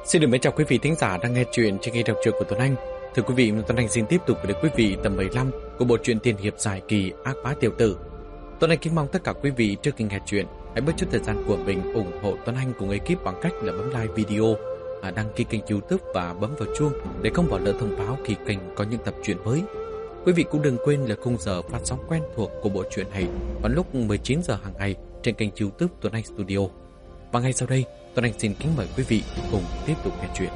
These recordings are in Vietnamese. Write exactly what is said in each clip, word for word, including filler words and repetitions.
Xin được mến chào quý vị thính giả đang nghe chuyện trên kênh đọc truyện của Tuấn Anh. Thưa quý vị, Tuấn Anh xin tiếp tục gửi đến quý vị tập mười lăm của bộ truyện tiên hiệp dài kỳ Ác Bá Tiểu Tử. Tuấn Anh kính mong tất cả quý vị trước khi nghe chuyện hãy bớt chút thời gian của mình ủng hộ Tuấn Anh cùng ekip bằng cách là bấm like video, đăng ký kênh YouTube và bấm vào chuông để không bỏ lỡ thông báo khi kênh có những tập truyện mới. Quý vị cũng đừng quên là khung giờ phát sóng quen thuộc của bộ truyện này vào lúc mười chín giờ hàng ngày trên kênh YouTube Tuấn Anh Studio. Và ngay sau đây, Tuấn Anh xin kính mời quý vị cùng tiếp tục nghe chuyện.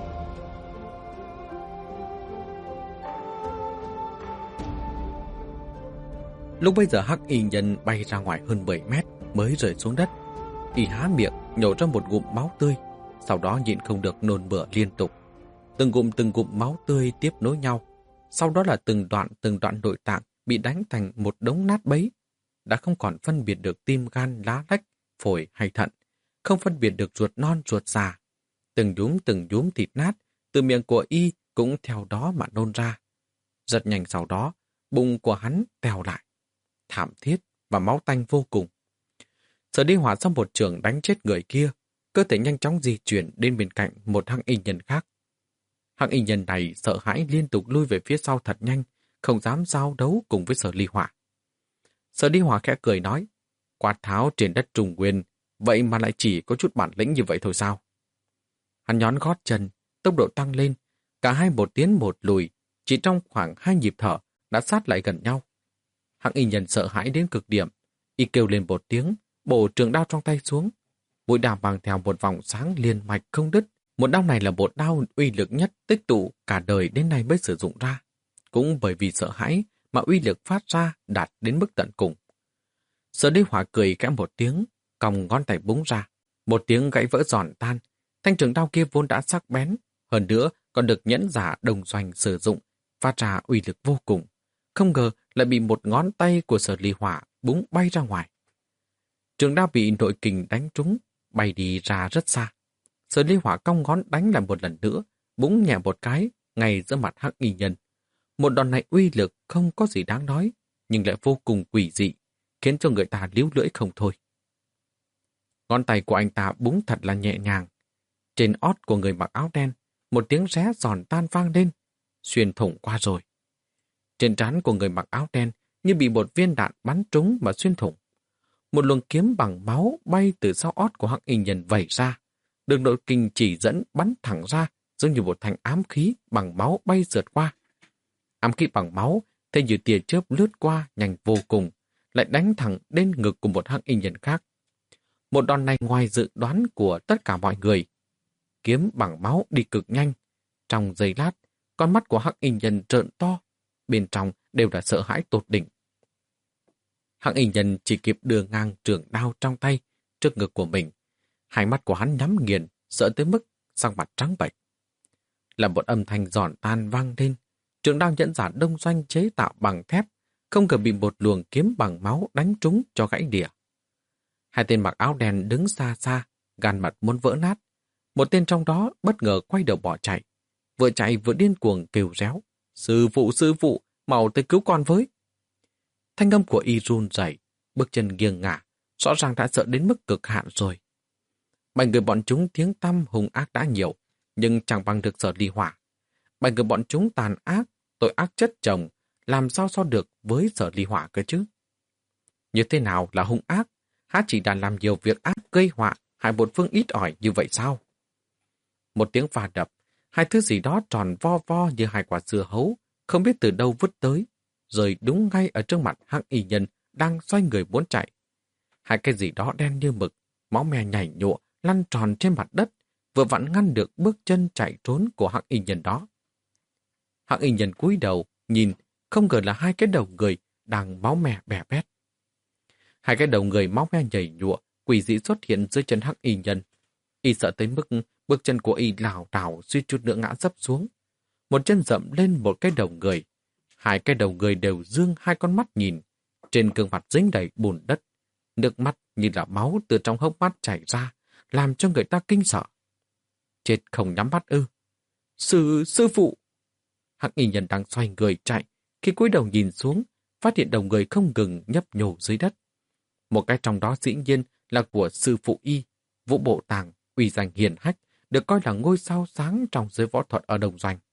Lúc bây giờ Hắc Y Nhân bay ra ngoài hơn mười mét mới rơi xuống đất. Y há miệng nhổ ra một ngụm máu tươi, sau đó nhịn không được nôn mửa liên tục. Từng ngụm từng ngụm máu tươi tiếp nối nhau, sau đó là từng đoạn từng đoạn nội tạng bị đánh thành một đống nát bấy, đã không còn phân biệt được tim gan lá lách, phổi hay thận, không phân biệt được ruột non ruột già. Từng nhúm từng nhúm thịt nát từ miệng của Y cũng theo đó mà nôn ra. Rất nhanh sau đó, bụng của hắn tèo lại, thảm thiết và máu tanh vô cùng. Sở Đi Hỏa sau một trường đánh chết người kia, cơ thể nhanh chóng di chuyển đến bên cạnh một Hắc Y Nhân khác. Hắc Y Nhân này sợ hãi liên tục lui về phía sau thật nhanh, không dám giao đấu cùng với Sở Ly Hỏa. Sở Đi Hỏa khẽ cười nói, quát tháo trên đất Trung Nguyên, vậy mà lại chỉ có chút bản lĩnh như vậy thôi sao? Hắn nhón gót chân, tốc độ tăng lên, cả hai một tiến một lùi, chỉ trong khoảng hai nhịp thở đã sát lại gần nhau. Hắc Y Nhân sợ hãi đến cực điểm, Y kêu lên một tiếng, bổ trường đao trong tay xuống. Mũi đao mang theo một vòng sáng liên mạch không đứt. Một đao này là một đao uy lực nhất tích tụ cả đời đến nay mới sử dụng ra. Cũng bởi vì sợ hãi mà uy lực phát ra đạt đến mức tận cùng. Sở Đi Hỏa cười khẽ một tiếng, còng ngón tay búng ra, một tiếng gãy vỡ giòn tan. Thanh trường đao kia vốn đã sắc bén, hơn nữa còn được nhẫn giả Đồng Doanh sử dụng, phát ra uy lực vô cùng. Không ngờ lại bị một ngón tay của Sở Ly Hỏa búng bay ra ngoài. Trường đao bị nội kình đánh trúng, bay đi ra rất xa. Sở Ly Hỏa cong ngón đánh lại một lần nữa, búng nhẹ một cái ngay giữa mặt Hắc Y Nhân. Một đòn này uy lực không có gì đáng nói, nhưng lại vô cùng quỷ dị, khiến cho người ta líu lưỡi không thôi. Ngón tay của anh ta búng thật là nhẹ nhàng. Trên ót của người mặc áo đen, một tiếng ré giòn tan vang lên, xuyên thủng qua rồi. Trên trán của người mặc áo đen như bị một viên đạn bắn trúng mà xuyên thủng. Một luồng kiếm bằng máu bay từ sau ót của Hắc Y Nhân vẩy ra, đường nội kình chỉ dẫn bắn thẳng ra, giống như một thanh ám khí bằng máu bay rượt qua. Ám khí bằng máu, thế như tia chớp lướt qua nhanh vô cùng, lại đánh thẳng đến ngực của một Hắc Y Nhân khác. Một đòn này ngoài dự đoán của tất cả mọi người. Kiếm bằng máu đi cực nhanh. Trong giây lát, con mắt của Hắc Y Nhân trợn to, bên trong đều là sợ hãi tột đỉnh. Hắc Y Nhân chỉ kịp đưa ngang trường đao trong tay trước ngực của mình. Hai mắt của hắn nhắm nghiền, sợ tới mức sắc mặt trắng bệch. Là một âm thanh giòn tan vang lên, trường đao nhẫn giả Đông Doanh chế tạo bằng thép, không ngờ bị một luồng kiếm bằng máu đánh trúng cho gãy đỉa. Hai tên mặc áo đen đứng xa xa, gan mặt muốn vỡ nát. Một tên trong đó bất ngờ quay đầu bỏ chạy. Vừa chạy vừa điên cuồng kêu réo. Sư phụ, sư phụ, mau tới cứu con với. Thanh âm của Y run rẩy, bước chân nghiêng ngả, rõ ràng đã sợ đến mức cực hạn rồi. Bảy người bọn chúng tiếng tăm hung ác đã nhiều, nhưng chẳng bằng được Sở Ly Hỏa. Bảy người bọn chúng tàn ác, tội ác chất chồng, làm sao so được với Sở Ly Hỏa cơ chứ? Như thế nào là hung ác? Há chỉ đã làm nhiều việc ác gây họa, hại một phương ít ỏi như vậy sao? Một tiếng va đập, hai thứ gì đó tròn vo vo như hai quả dưa hấu, không biết từ đâu vứt tới, rơi đúng ngay ở trước mặt Hắc Y Nhân đang xoay người muốn chạy. Hai cái gì đó đen như mực, máu me nhảy nhụa, lăn tròn trên mặt đất, vừa vặn ngăn được bước chân chạy trốn của Hắc Y Nhân đó. Hắc Y Nhân cúi đầu, nhìn, không ngờ là hai cái đầu người đang máu me bè bét. Hai cái đầu người máu me nhảy nhụa, quỷ dị xuất hiện dưới chân Hắc Y Nhân. Y sợ tới mức bước chân của Y lảo đảo suýt chút nữa ngã sấp xuống. Một chân dậm lên một cái đầu người. Hai cái đầu người đều dương hai con mắt nhìn. Trên gương mặt dính đầy bùn đất. Nước mắt như là máu từ trong hốc mắt chảy ra, làm cho người ta kinh sợ. Chết không nhắm mắt ư? Sư, sư phụ! Hắc Y Nhân đang xoay người chạy, khi cúi đầu nhìn xuống, phát hiện đầu người không ngừng nhấp nhô dưới đất. Một cái trong đó dĩ nhiên là của sư phụ Y, Vũ Bộ Tàng, uy danh hiển hách, được coi là ngôi sao sáng trong giới võ thuật ở Đông Doanh.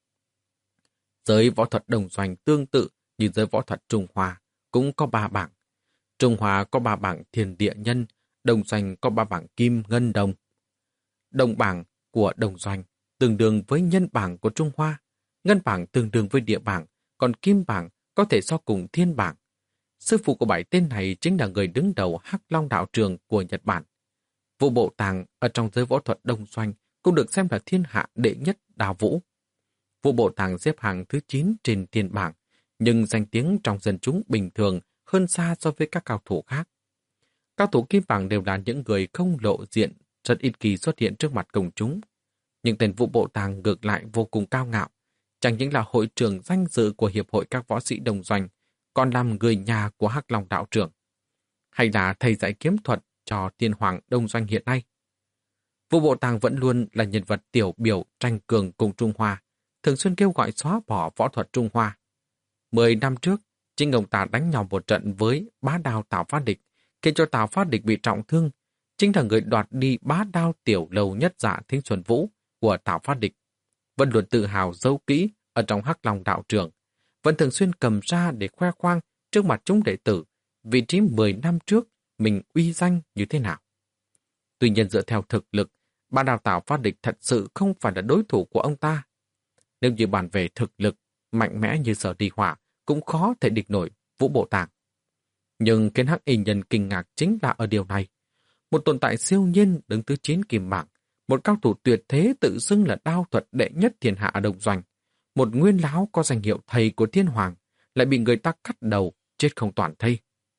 Giới võ thuật Đông Doanh tương tự như giới võ thuật Trung Hoa, cũng có ba bảng. Trung Hoa có ba bảng thiên địa nhân, Đông Doanh có ba bảng kim ngân đồng. Đồng bảng của Đông Doanh tương đương với nhân bảng của Trung Hoa, ngân bảng tương đương với địa bảng, còn kim bảng có thể so cùng thiên bảng. Sư phụ của bảy tên này chính là người đứng đầu Hắc Long đạo trường của Nhật Bản. Vũ Bộ Tàng ở trong giới võ thuật Đông Doanh cũng được xem là thiên hạ đệ nhất đao vũ. Vũ Bộ Tàng xếp hàng thứ chín trên thiên bảng, nhưng danh tiếng trong dân chúng bình thường hơn xa so với các cao thủ khác. Cao thủ kim bảng đều là những người không lộ diện, rất ít khi xuất hiện trước mặt công chúng. Nhưng tên Vũ Bộ Tàng ngược lại vô cùng cao ngạo, chẳng những là hội trưởng danh dự của Hiệp hội các võ sĩ Đông Doanh, còn làm người nhà của Hắc Long đạo trưởng, hay là thầy dạy kiếm thuật cho tiên hoàng Đông Doanh hiện nay. Vũ Bộ Tàng vẫn luôn là nhân vật tiểu biểu tranh cường cùng Trung Hoa, thường xuyên kêu gọi xóa bỏ võ thuật Trung Hoa. Mười năm trước, chính ông ta đánh nhau một trận với bá đao Tào Phát Địch, khiến cho Tào Phát Địch bị trọng thương. Chính là người đoạt đi bá đao tiểu lầu nhất dạ Thính Xuân Vũ của Tào Phát Địch. Vẫn luôn tự hào giấu kỹ ở trong Hắc Long đạo trường, vẫn thường xuyên cầm ra để khoe khoang trước mặt chúng đệ tử vị trí mười năm trước mình uy danh như thế nào. Tuy nhiên dựa theo thực lực, bá đao Tào Phát Địch thật sự không phải là đối thủ của ông ta. Nếu như bàn về thực lực, mạnh mẽ như Sở Đi Hỏa cũng khó thể địch nổi Vũ Bộ Tàng. Nhưng khiến Hắc Y Nhân kinh ngạc chính là ở điều này. Một tồn tại siêu nhiên đứng thứ chín kim bảng, một cao thủ tuyệt thế tự xưng là đao thuật đệ nhất thiên hạ ở Đông Doanh, một nguyên lão có danh hiệu thầy của thiên hoàng, lại bị người ta cắt đầu, chết không toàn thây.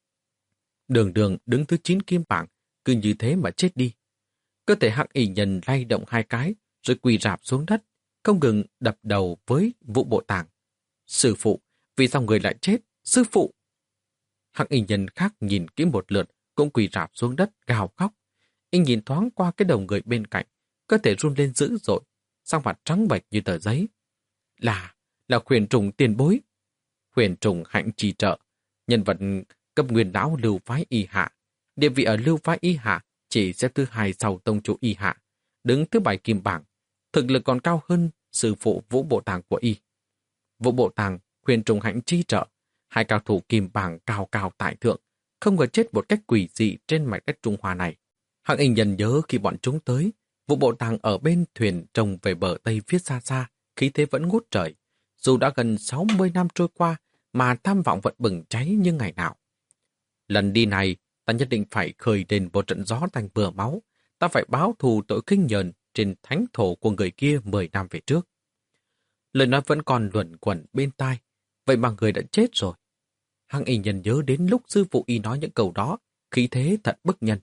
Đường Đường đứng thứ chín kim bảng, cứ như thế mà chết đi. Cơ thể Hắc Y Nhân lay động hai cái, rồi quỳ rạp xuống đất, không ngừng đập đầu với Vũ Bộ Tàng. Sư phụ, vì sao người lại chết? Sư phụ! Hắc Y Nhân khác nhìn kỹ một lượt, cũng quỳ rạp xuống đất gào khóc. Y nhìn thoáng qua cái đầu người bên cạnh, cơ thể run lên dữ dội, sắc mặt trắng bệch như tờ giấy. Là, là Huyền Trùng tiền bối. Huyền Trùng Hạnh trì trợ, nhân vật cấp nguyên lão Lưu phái Y Hạ. Địa vị ở Lưu phái Y Hạ chỉ xếp thứ hai sau tông chủ Y Hạ, đứng thứ bảy kim bảng, thực lực còn cao hơn sư phụ Vũ Bộ Tàng của Y. Vũ Bộ Tàng, Huyền Trùng Hạnh chi trợ, hai cao thủ kim bảng cao cao tại thượng, không ngờ chết một cách quỷ dị trên mảnh đất Trung Hoa này. Hắc Y Nhân nhớ khi bọn chúng tới, Vũ Bộ Tàng ở bên thuyền trông về bờ Tây phía xa xa, khí thế vẫn ngút trời. Dù đã gần sáu mươi năm trôi qua, mà tham vọng vẫn bừng cháy như ngày nào. Lần đi này, ta nhất định phải khơi lên một trận gió tanh mưa máu. Ta phải báo thù tội khinh nhờn trên thánh thổ của người kia mười năm về trước. Lời nói vẫn còn luẩn quẩn bên tai, vậy mà người đã chết rồi. Hắc Y Nhân nhớ đến lúc sư phụ Y nói những câu đó, khí thế thật bức nhân.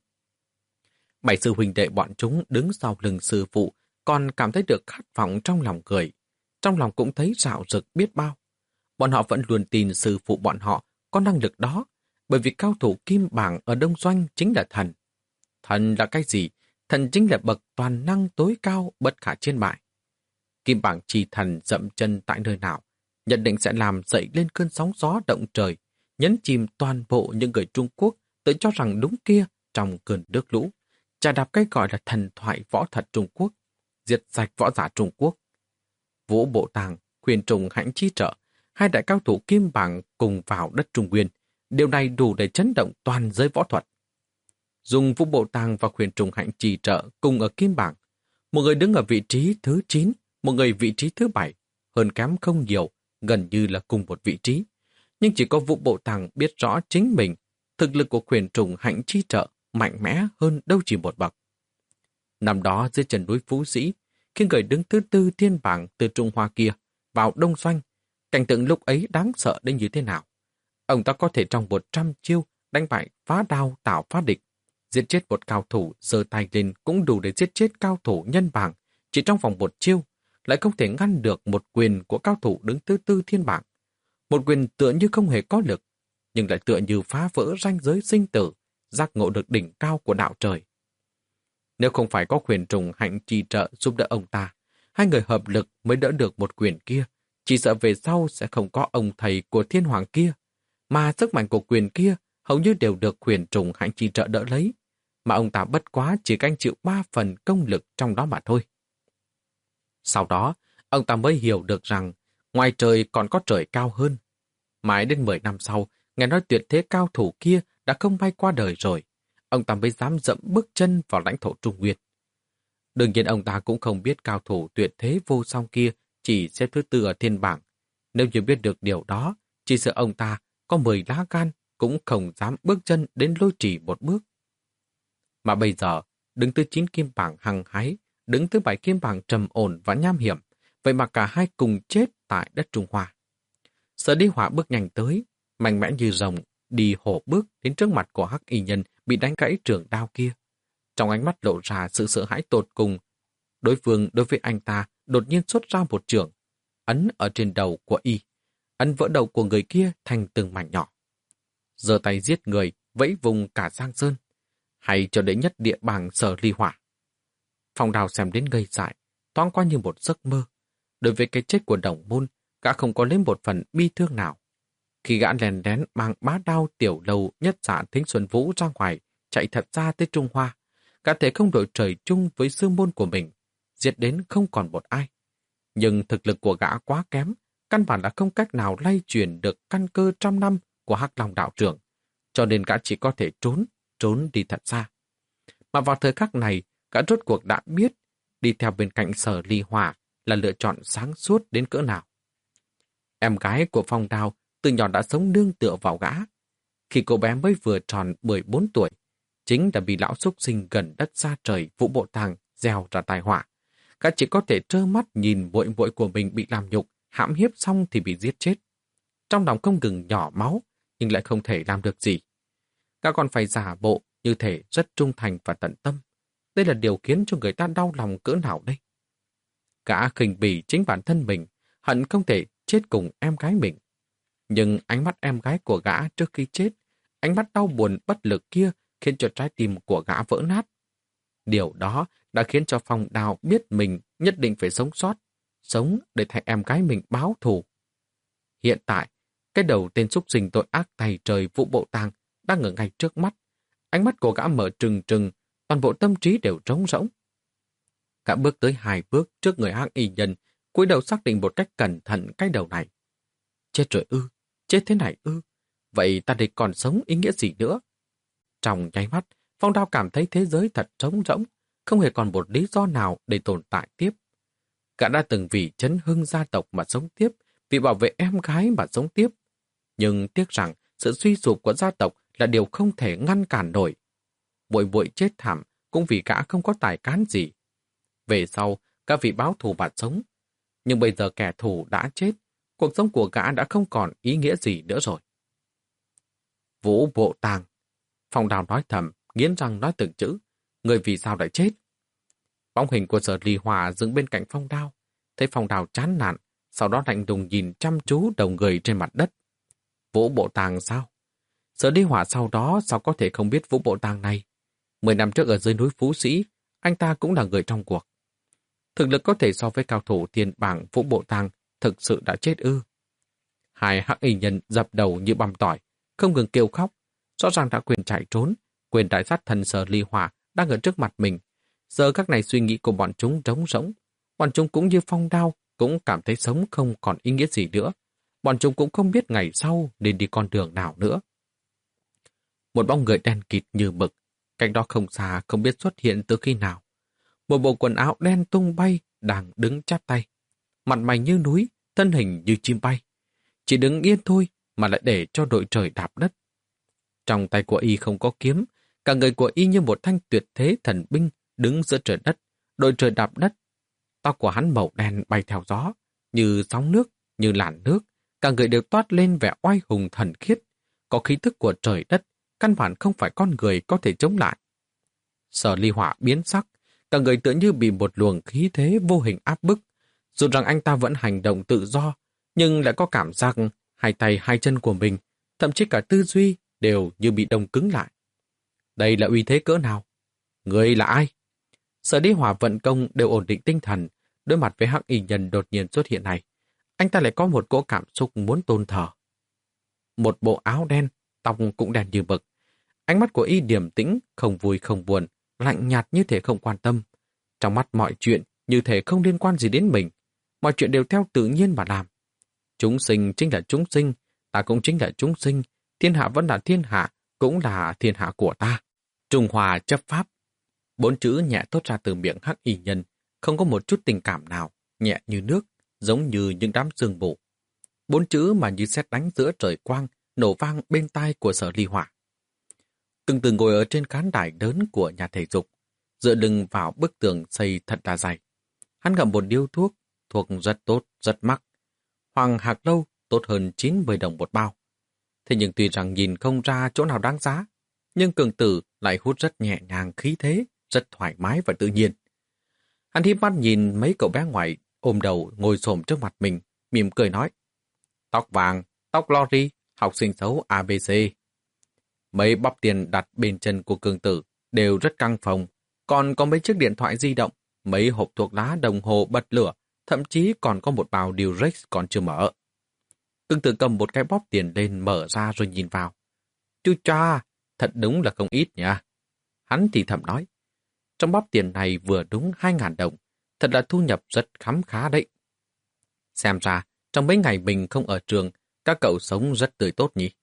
Bảy sư huynh đệ bọn chúng đứng sau lưng sư phụ, còn cảm thấy được khát vọng trong lòng người. Trong lòng cũng thấy rạo rực biết bao. Bọn họ vẫn luôn tin sư phụ bọn họ có năng lực đó, bởi vì cao thủ kim bảng ở Đông Doanh chính là thần. Thần là cái gì? Thần chính là bậc toàn năng tối cao bất khả chiến bại. Kim bảng trì thần dậm chân tại nơi nào, nhận định sẽ làm dậy lên cơn sóng gió động trời, nhấn chìm toàn bộ những người Trung Quốc tự cho rằng đúng kia trong cơn nước lũ, trà đạp cái gọi là thần thoại võ thuật Trung Quốc, diệt sạch võ giả Trung Quốc. Vũ Bộ Tàng, Huyền Trùng Hạnh chi trợ, hai đại cao thủ kim bảng cùng vào đất Trung Nguyên, điều này đủ để chấn động toàn giới võ thuật. Dùng Vũ Bộ Tàng và Huyền Trùng Hạnh trì trợ cùng ở kim bảng, một người đứng ở vị trí thứ chín, một người vị trí thứ bảy, hơn kém không nhiều, gần như là cùng một vị trí. Nhưng chỉ có Vũ Bộ Tàng biết rõ chính mình, thực lực của Huyền Trùng Hạnh chi trợ mạnh mẽ hơn đâu chỉ một bậc. Năm đó dưới chân núi Phú Sĩ, khi người đứng thứ tư thiên bảng từ Trung Hoa kia vào Đông Doanh, cảnh tượng lúc ấy đáng sợ đến như thế nào. Ông ta có thể trong một trăm chiêu đánh bại phá đao Tào Phát Địch, giết chết một cao thủ giơ tay lên cũng đủ để giết chết cao thủ nhân bảng chỉ trong vòng một chiêu, lại không thể ngăn được một quyền của cao thủ đứng thứ tư thiên bảng. Một quyền tựa như không hề có lực, nhưng lại tựa như phá vỡ ranh giới sinh tử, giác ngộ được đỉnh cao của đạo trời. Nếu không phải có Huyền Trùng Hạnh trì trợ giúp đỡ ông ta, hai người hợp lực mới đỡ được một quyền kia, chỉ sợ về sau sẽ không có ông thầy của thiên hoàng kia, mà sức mạnh của quyền kia hầu như đều được Huyền Trùng Hạnh trì trợ đỡ lấy, mà ông ta bất quá chỉ canh chịu ba phần công lực trong đó mà thôi. Sau đó, ông ta mới hiểu được rằng ngoài trời còn có trời cao hơn. Mãi đến mười năm sau, nghe nói tuyệt thế cao thủ kia đã không may qua đời rồi. Ông ta mới dám dẫm bước chân vào lãnh thổ Trung Nguyên. Đương nhiên ông ta cũng không biết cao thủ tuyệt thế vô song kia chỉ xếp thứ tư ở thiên bảng. Nếu như biết được điều đó, chỉ sợ ông ta có mười lá gan cũng không dám bước chân đến Lôi Trì một bước. Mà bây giờ, đứng thứ chín kim bảng hăng hái, đứng thứ bảy kim bảng trầm ổn và nham hiểm, vậy mà cả hai cùng chết tại đất Trung Hoa. Sở Đi Hỏa bước nhanh tới, mạnh mẽ như rồng, đi hổ bước đến trước mặt của Hắc Y Nhân bị đánh gãy trường đao kia. Trong ánh mắt lộ ra sự sợ hãi tột cùng. Đối phương đối với anh ta đột nhiên xuất ra một trường, ấn ở trên đầu của y, ấn vỡ đầu của người kia thành từng mảnh nhỏ. Giơ tay giết người, vẫy vùng cả Giang Sơn, hay cho đến nhất địa bảng Sở Ly Hỏa. Phong Đào xem đến ngây dại, thoáng qua như một giấc mơ. Đối với cái chết của đồng môn, gã không có lấy một phần bi thương nào. Khi gã lèn đén mang bá đao tiểu lầu nhất dạ Thính Xuân Vũ ra ngoài, chạy thật ra tới Trung Hoa, gã thể không đội trời chung với sư môn của mình, giết đến không còn một ai. Nhưng thực lực của gã quá kém, căn bản là không cách nào lay chuyển được căn cơ trăm năm của Hắc Long đạo trưởng, cho nên gã chỉ có thể trốn, trốn đi thật xa. Mà vào thời khắc này, gã rốt cuộc đã biết đi theo bên cạnh Sở Ly Hỏa là lựa chọn sáng suốt đến cỡ nào. Em gái của Phong Đao từ nhỏ đã sống nương tựa vào gã. Khi cô bé mới vừa tròn mười bốn tuổi, chính đã bị lão xúc sinh gần đất xa trời Vũ Bộ Tàng gieo ra tai họa. Gã chỉ có thể trơ mắt nhìn muội muội của mình bị làm nhục, hãm hiếp xong thì bị giết chết. Trong lòng không ngừng nhỏ máu, nhưng lại không thể làm được gì. Gã còn phải giả bộ như thể rất trung thành và tận tâm. Đây là điều khiến cho người ta đau lòng cỡ nào đây? Gã khinh bỉ chính bản thân mình, hận không thể chết cùng em gái mình. Nhưng ánh mắt em gái của gã trước khi chết, ánh mắt đau buồn bất lực kia khiến cho trái tim của gã vỡ nát. Điều đó đã khiến cho Phong Đào biết mình nhất định phải sống sót, sống để thay em gái mình báo thù. Hiện tại, cái đầu tên súc sinh tội ác tày trời Vũ Bộ Tàng đang ở ngay trước mắt. Ánh mắt của gã mở trừng trừng, toàn bộ tâm trí đều trống rỗng. Gã bước tới hai bước trước người Hắc Y Nhân, cúi đầu xác định một cách cẩn thận cái đầu này. Chết rồi ư, chết thế này ư, vậy ta đây còn sống ý nghĩa gì nữa? Trong nháy mắt, Phong Đao cảm thấy thế giới thật trống rỗng, không hề còn một lý do nào để tồn tại tiếp. Gã đã từng vì chấn hưng gia tộc mà sống tiếp, vì bảo vệ em gái mà sống tiếp. Nhưng tiếc rằng sự suy sụp của gia tộc là điều không thể ngăn cản nổi. Muội muội chết thảm cũng vì gã không có tài cán gì. Về sau, gã vì báo thù mà sống. Nhưng bây giờ kẻ thù đã chết, cuộc sống của gã đã không còn ý nghĩa gì nữa rồi. Vũ Bộ Tàng. Phong Đào nói thầm, nghiến răng nói từng chữ. Người vì sao lại chết? Bóng hình của Sở Ly Hỏa dựng bên cạnh Phong Đào. Thấy Phong Đào chán nản, sau đó lạnh lùng nhìn chăm chú đầu người trên mặt đất. Vũ Bộ Tàng sao? Sở Ly Hỏa sau đó sao có thể không biết Vũ Bộ Tàng này? Mười năm trước ở dưới núi Phú Sĩ, anh ta cũng là người trong cuộc. Thực lực có thể so với cao thủ thiên bảng Vũ Bộ Tàng thực sự đã chết ư. Hai Hắc Y Nhân dập đầu như băm tỏi, không ngừng kêu khóc. Rõ ràng đã quyền chạy trốn, quyền đại sát thần Sở Ly Hỏa đang ở trước mặt mình. Giờ các này suy nghĩ của bọn chúng trống rỗng. Bọn chúng cũng như Phong Đao, cũng cảm thấy sống không còn ý nghĩa gì nữa. Bọn chúng cũng không biết ngày sau nên đi con đường nào nữa. Một bóng người đen kịt như mực, cách đó không xa không biết xuất hiện từ khi nào. Một bộ quần áo đen tung bay đang đứng chắp tay. Mặt mày như núi, thân hình như chim bay. Chỉ đứng yên thôi mà lại để cho đội trời đạp đất. Trong tay của y không có kiếm, cả người của y như một thanh tuyệt thế thần binh đứng giữa trời đất, đội trời đạp đất. Tóc của hắn màu đen bay theo gió, như sóng nước, như làn nước, cả người đều toát lên vẻ oai hùng thần khiết, có khí thức của trời đất, căn bản không phải con người có thể chống lại. Sở Ly Hỏa biến sắc, cả người tựa như bị một luồng khí thế vô hình áp bức, dù rằng anh ta vẫn hành động tự do, nhưng lại có cảm giác hai tay hai chân của mình, thậm chí cả tư duy đều như bị đông cứng lại. Đây là uy thế cỡ nào? Người là ai? Sở Ly Hỏa vận công đều ổn định tinh thần, đối mặt với Hắc Y Nhân đột nhiên xuất hiện này. Anh ta lại có một cỗ cảm xúc muốn tôn thờ. Một bộ áo đen, tóc cũng đen như mực. Ánh mắt của y điềm tĩnh, không vui không buồn, lạnh nhạt như thể không quan tâm. Trong mắt mọi chuyện như thể không liên quan gì đến mình. Mọi chuyện đều theo tự nhiên mà làm. Chúng sinh chính là chúng sinh, ta cũng chính là chúng sinh, thiên hạ vẫn là thiên hạ, cũng là thiên hạ của ta. Trung hòa chấp pháp. Bốn chữ nhẹ thốt ra từ miệng Hắc Y Nhân, không có một chút tình cảm nào, nhẹ như nước, giống như những đám sương mù. Bốn chữ mà như sét đánh giữa trời quang, nổ vang bên tai của Sở Ly Hỏa. Từng từng ngồi ở trên khán đài lớn của nhà thể dục, dựa lưng vào bức tường xây thật là dày. Hắn ngậm một điếu thuốc, thuốc rất tốt, rất mắc. Hoàng Hạc Lâu tốt hơn chín mươi đồng một bao. Thế nhưng tuy rằng nhìn không ra chỗ nào đáng giá, nhưng Cường Tử lại hút rất nhẹ nhàng khí thế, rất thoải mái và tự nhiên. Hắn híp mắt nhìn mấy cậu bé ngoài ôm đầu ngồi xổm trước mặt mình, mỉm cười nói: Tóc vàng, tóc lori, học sinh xấu a bê xê. Mấy bắp tiền đặt bên chân của Cường Tử đều rất căng phồng, còn có mấy chiếc điện thoại di động, mấy hộp thuốc lá đồng hồ bật lửa, thậm chí còn có một bao Durex còn chưa mở. Cường Tử cầm một cái bóp tiền lên mở ra rồi nhìn vào. Chú cha, thật đúng là không ít nha. Hắn thì thầm nói, trong bóp tiền này vừa đúng hai ngàn đồng, thật là thu nhập rất khấm khá đấy. Xem ra, trong mấy ngày mình không ở trường, các cậu sống rất tươi tốt nhỉ.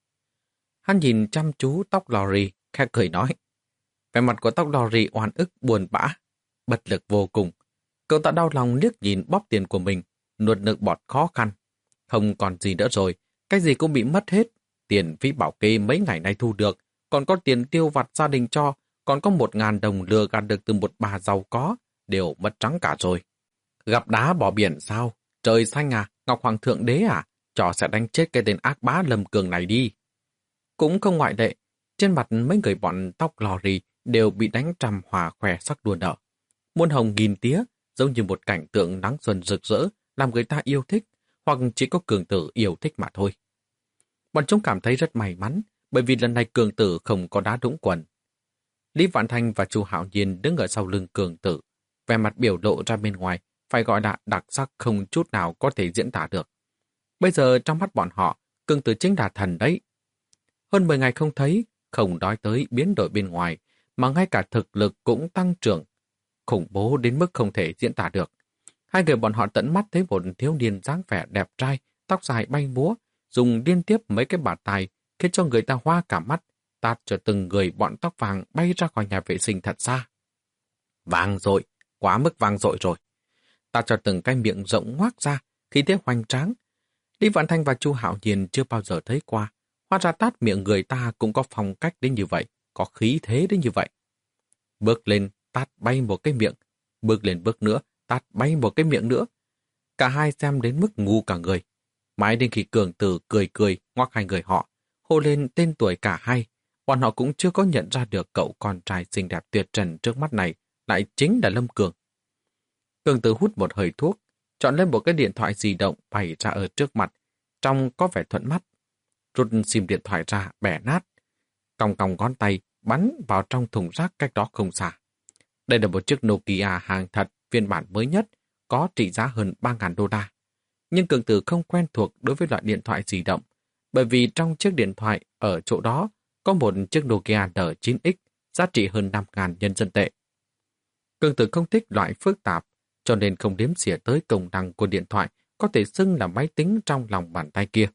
Hắn nhìn chăm chú tóc Lori, khẽ cười nói. Vẻ mặt của tóc Lori oan ức buồn bã, bất lực vô cùng. Cậu ta đau lòng liếc nhìn bóp tiền của mình, nuốt nước bọt khó khăn. Không còn gì nữa rồi, cái gì cũng bị mất hết. Tiền phí bảo kê mấy ngày nay thu được, còn có tiền tiêu vặt gia đình cho, còn có một ngàn đồng lừa gạt được từ một bà giàu có, đều mất trắng cả rồi. Gặp đá bỏ biển sao? Trời xanh à? Ngọc Hoàng Thượng Đế à? Trò sẽ đánh chết cái tên ác bá Lâm Cường này đi. Cũng không ngoại lệ, trên mặt mấy người bọn tóc lori đều bị đánh trầm hòa khỏe sắc đua nở. Muôn hồng nghìn tía, giống như một cảnh tượng nắng xuân rực rỡ, làm người ta yêu thích, hoặc chỉ có Cường Tử yêu thích mà thôi. Bọn chúng cảm thấy rất may mắn, bởi vì lần này Cường Tử không có đá đũng quần. Lý Vạn Thanh và Chu Hạo Nhiên đứng ở sau lưng Cường Tử, vẻ mặt biểu lộ ra bên ngoài, phải gọi là đặc sắc không chút nào có thể diễn tả được. Bây giờ trong mắt bọn họ, Cường Tử chính là thần đấy. Hơn mười ngày không thấy, không nói tới biến đổi bên ngoài, mà ngay cả thực lực cũng tăng trưởng, khủng bố đến mức không thể diễn tả được. Hai người bọn họ tận mắt thấy một thiếu niên dáng vẻ đẹp trai, tóc dài bay múa, dùng liên tiếp mấy cái bạt tài, khiến cho người ta hoa cả mắt, tát cho từng người bọn tóc vàng bay ra khỏi nhà vệ sinh thật xa. Vàng dội, quá mức vàng dội rồi. Tát cho từng cái miệng rộng ngoác ra, khí thế hoành tráng. Lý Vạn Thanh và Chu Hạo Nhiên chưa bao giờ thấy qua. Hóa ra tát miệng người ta cũng có phong cách đến như vậy, có khí thế đến như vậy. Bước lên, tát bay một cái miệng. Bước lên bước nữa, tát bay một cái miệng nữa. Cả hai xem đến mức ngu cả người. Mãi đến khi Cường Tử cười cười ngoắc hai người họ, hô lên tên tuổi cả hai, bọn họ cũng chưa có nhận ra được cậu con trai xinh đẹp tuyệt trần trước mắt này lại chính là Lâm Cường. Cường Tử hút một hơi thuốc, chọn lên một cái điện thoại di động bày ra ở trước mặt, trông có vẻ thuận mắt. Rút sim điện thoại ra bẻ nát, còng còng ngón tay bắn vào trong thùng rác cách đó không xa. Đây là một chiếc Nokia hàng thật phiên bản mới nhất, có trị giá hơn ba nghìn đô la. Nhưng Cường Tử không quen thuộc đối với loại điện thoại di động, bởi vì trong chiếc điện thoại ở chỗ đó có một chiếc Nokia N chín X giá trị hơn năm nghìn nhân dân tệ. Cường Tử không thích loại phức tạp, cho nên không đếm xỉa tới công năng của điện thoại có thể xưng là máy tính trong lòng bàn tay kia.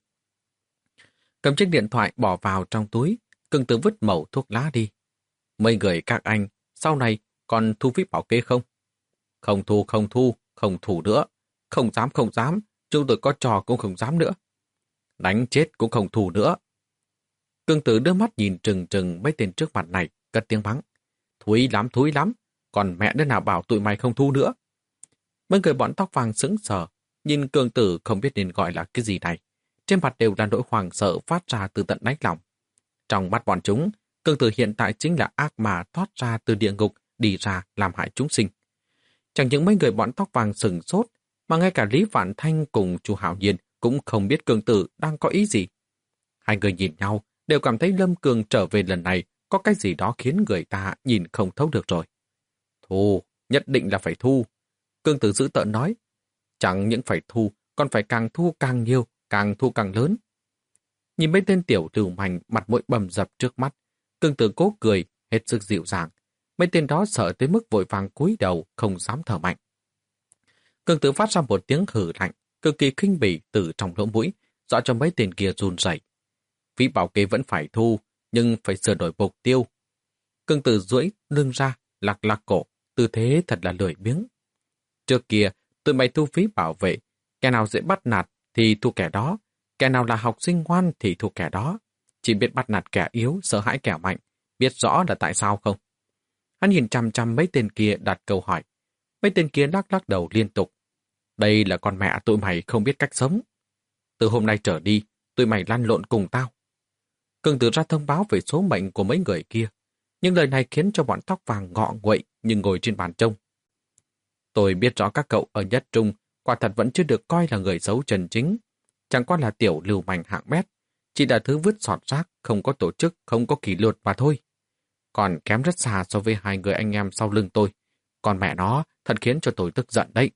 Cầm chiếc điện thoại bỏ vào trong túi, Cường Tử vứt mẩu thuốc lá đi. Mấy người các anh, sau này còn thu phí bảo kê không? Không thu, không thu, không thu nữa. Không dám, không dám, chúng tôi có trò cũng không dám nữa. Đánh chết cũng không thu nữa. Cường Tử đưa mắt nhìn trừng trừng mấy tên trước mặt này, cất tiếng mắng. Thúi lắm, thúi lắm, còn mẹ đứa nào bảo tụi mày không thu nữa. Mấy người bọn tóc vàng sững sờ, nhìn Cường Tử không biết nên gọi là cái gì này. Trên mặt đều là nỗi hoảng sợ phát ra từ tận đáy lòng. Trong mắt bọn chúng, Cường Tử hiện tại chính là ác ma thoát ra từ địa ngục đi ra làm hại chúng sinh. Chẳng những mấy người bọn tóc vàng sừng sốt, mà ngay cả Lý Vạn Thanh cùng Chu Hạo Nhiên cũng không biết Cường Tử đang có ý gì. Hai người nhìn nhau, đều cảm thấy Lâm Cường trở về lần này có cái gì đó khiến người ta nhìn không thấu được rồi. Thu, nhất định là phải thu. Cường Tử dữ tợn nói, chẳng những phải thu, còn phải càng thu càng nhiều, càng thu càng lớn. Nhìn mấy tên tiểu lưu manh mặt mũi bầm dập trước mắt, Cường Tử cố cười, hết sức dịu dàng. Mấy tên đó sợ tới mức vội vàng cúi đầu, không dám thở mạnh. Cường Tử phát ra một tiếng hử lạnh, cực kỳ khinh bỉ từ trong lỗ mũi, dọa cho mấy tên kia run rẩy. Phí bảo kê vẫn phải thu, nhưng phải sửa đổi mục tiêu. Cường Tử duỗi lưng ra, lắc lắc cổ, tư thế thật là lười biếng. Trước kia, tụi mày thu phí bảo vệ, kẻ nào dễ bắt nạt thì thu kẻ đó, kẻ nào là học sinh ngoan thì thu kẻ đó. Chỉ biết bắt nạt kẻ yếu, sợ hãi kẻ mạnh, biết rõ là tại sao không? Hắn nhìn chằm chằm mấy tên kia đặt câu hỏi. Mấy tên kia lắc lắc đầu liên tục. Đây là con mẹ tụi mày không biết cách sống. Từ hôm nay trở đi, tụi mày lăn lộn cùng tao. Cường Tử ra thông báo về số mệnh của mấy người kia. Nhưng lời này khiến cho bọn tóc vàng ngọ nguậy nhưng ngồi trên bàn trông. Tôi biết rõ các cậu ở Nhất Trung quả thật vẫn chưa được coi là người xấu chân chính. Chẳng qua là tiểu lưu manh hạng bét. Chỉ là thứ vứt sọt rác, không có tổ chức, không có kỷ luật mà thôi. Còn kém rất xa so với hai người anh em sau lưng tôi. Còn mẹ nó thật khiến cho tôi tức giận đấy.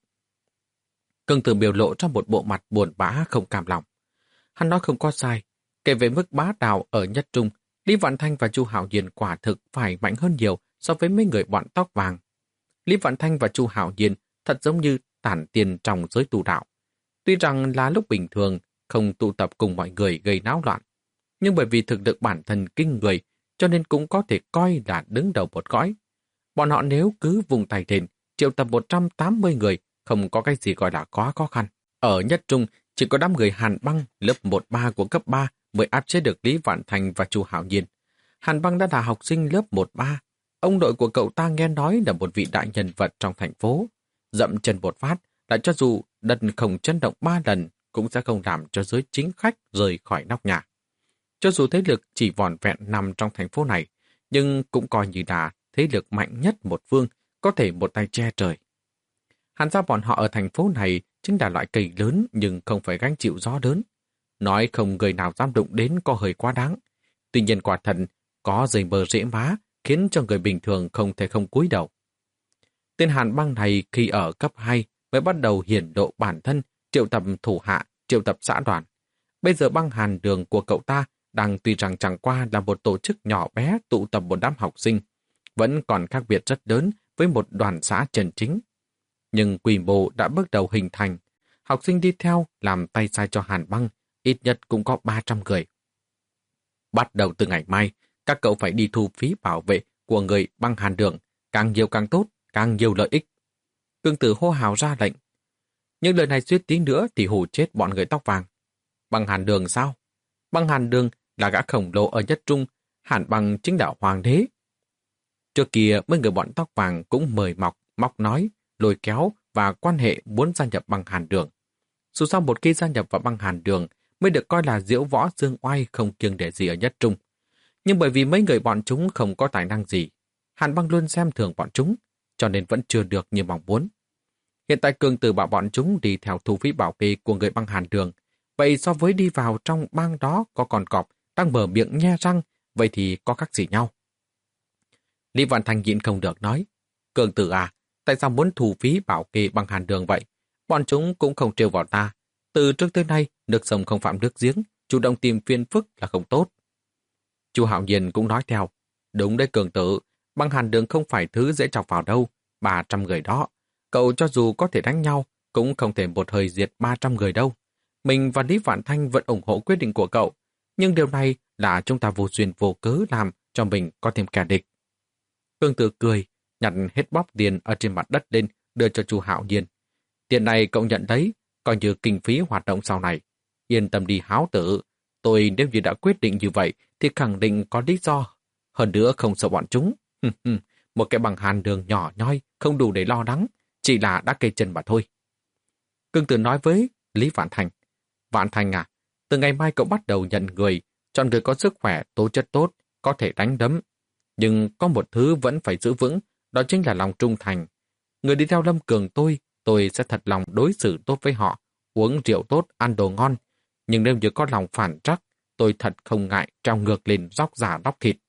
Cường Tử biểu lộ trong một bộ mặt buồn bã không cam lòng. Hắn nói không có sai. Kể về mức bá đạo ở Nhất Trung, Lý Vạn Thanh và Chu Hạo Nhiên quả thực phải mạnh hơn nhiều so với mấy người bọn tóc vàng. Lý Vạn Thanh và Chu Hạo Nhiên thật giống như tản tiền trong giới tu đạo. Tuy rằng là lúc bình thường không tụ tập cùng mọi người gây náo loạn, nhưng bởi vì thực lực bản thân kinh người cho nên cũng có thể coi là đứng đầu một cõi. Bọn họ nếu cứ vùng tay lên, triệu tập một trăm tám mươi người, không có cái gì gọi là quá khó khăn. Ở Nhất Trung, chỉ có đám người Hàn Băng lớp một ba của cấp ba mới áp chế được Lý Vạn Thành và Chu Hạo Nhiên. Hàn Băng đã là học sinh lớp một ba. Ông nội của cậu ta nghe nói là một vị đại nhân vật trong thành phố. Dậm chân một phát, lại cho dù đất không chấn động ba lần, cũng sẽ không làm cho giới chính khách rời khỏi nóc nhà. Cho dù thế lực chỉ vỏn vẹn nằm trong thành phố này, nhưng cũng coi như là thế lực mạnh nhất một phương, có thể một tay che trời. Hàn gia bọn họ ở thành phố này chính là loại cây lớn nhưng không phải gánh chịu gió lớn. Nói không người nào dám đụng đến có hơi quá đáng. Tuy nhiên quả thật có dây bờ rễ má khiến cho người bình thường không thể không cúi đầu. Tên Hàn Băng này khi ở cấp hai mới bắt đầu hiển lộ bản thân, triệu tập thủ hạ, triệu tập xã đoàn. Bây giờ Băng Hàn Đường của cậu ta đang tuy rằng chẳng qua là một tổ chức nhỏ bé tụ tập một đám học sinh, vẫn còn khác biệt rất lớn với một đoàn xã chân chính. Nhưng quy mô đã bước đầu hình thành, học sinh đi theo làm tay sai cho Hàn Băng, ít nhất cũng có ba trăm người. Bắt đầu từ ngày mai, các cậu phải đi thu phí bảo vệ của người Băng Hàn Đường, càng nhiều càng tốt, càng nhiều lợi ích. Cường Tử hô hào ra lệnh. Nhưng lời này suýt tí nữa thì hù chết bọn người tóc vàng. Băng Hàn Đường sao? Băng Hàn Đường là gã khổng lồ ở Nhất Trung, Hàn Băng chính đạo hoàng đế. Trước kia mấy người bọn tóc vàng cũng mời mọc, móc nói, lôi kéo và quan hệ muốn gia nhập Băng Hàn Đường. Dù sao một khi gia nhập vào Băng Hàn Đường mới được coi là diễu võ dương oai không kiêng để gì ở Nhất Trung. Nhưng bởi vì mấy người bọn chúng không có tài năng gì, Hàn Băng luôn xem thường bọn chúng, cho nên vẫn chưa được như mong muốn. Hiện tại Cường Tử bảo bọn chúng đi theo thu phí bảo kê của người Băng Hàn Đường. Vậy so với đi vào trong bang đó có con cọp đang mở miệng nhe răng, vậy thì có khác gì nhau? Lý Vạn Thành nhịn không được nói, Cường Tử à, tại sao muốn thu phí bảo kê Băng Hàn Đường vậy? Bọn chúng cũng không trêu vào ta. Từ trước tới nay, nước sông không phạm nước giếng, chủ động tìm phiền phức là không tốt. Chu Hạo Nhiên cũng nói theo, đúng đấy Cường Tử, Băng Hàn Đường không phải thứ dễ chọc vào đâu, ba trăm người đó. Cậu cho dù có thể đánh nhau, cũng không thể một hơi diệt ba trăm người đâu. Mình và Lý Vạn Thanh vẫn ủng hộ quyết định của cậu, nhưng điều này là chúng ta vô duyên vô cớ làm cho mình có thêm kẻ địch. Cường Tử cười, nhặt hết bóp tiền ở trên mặt đất lên, đưa cho Chu Hạo Nhiên. Tiền này cậu nhận đấy, coi như kinh phí hoạt động sau này. Yên tâm đi Háo tử, tôi nếu như đã quyết định như vậy thì khẳng định có lý do. Hơn nữa không sợ bọn chúng. Một cái Băng Hàn Đường nhỏ nhoi, không đủ để lo lắng, chỉ là đã cây chân mà thôi. Cường Tử nói với Lý Vạn Thành, Vạn Thành à, từ ngày mai cậu bắt đầu nhận người, chọn người có sức khỏe, tố chất tốt, có thể đánh đấm. Nhưng có một thứ vẫn phải giữ vững, đó chính là lòng trung thành. Người đi theo Lâm Cường tôi, tôi sẽ thật lòng đối xử tốt với họ, uống rượu tốt, ăn đồ ngon. Nhưng nếu như có lòng phản trắc, tôi thật không ngại treo ngược lên róc giả róc thịt.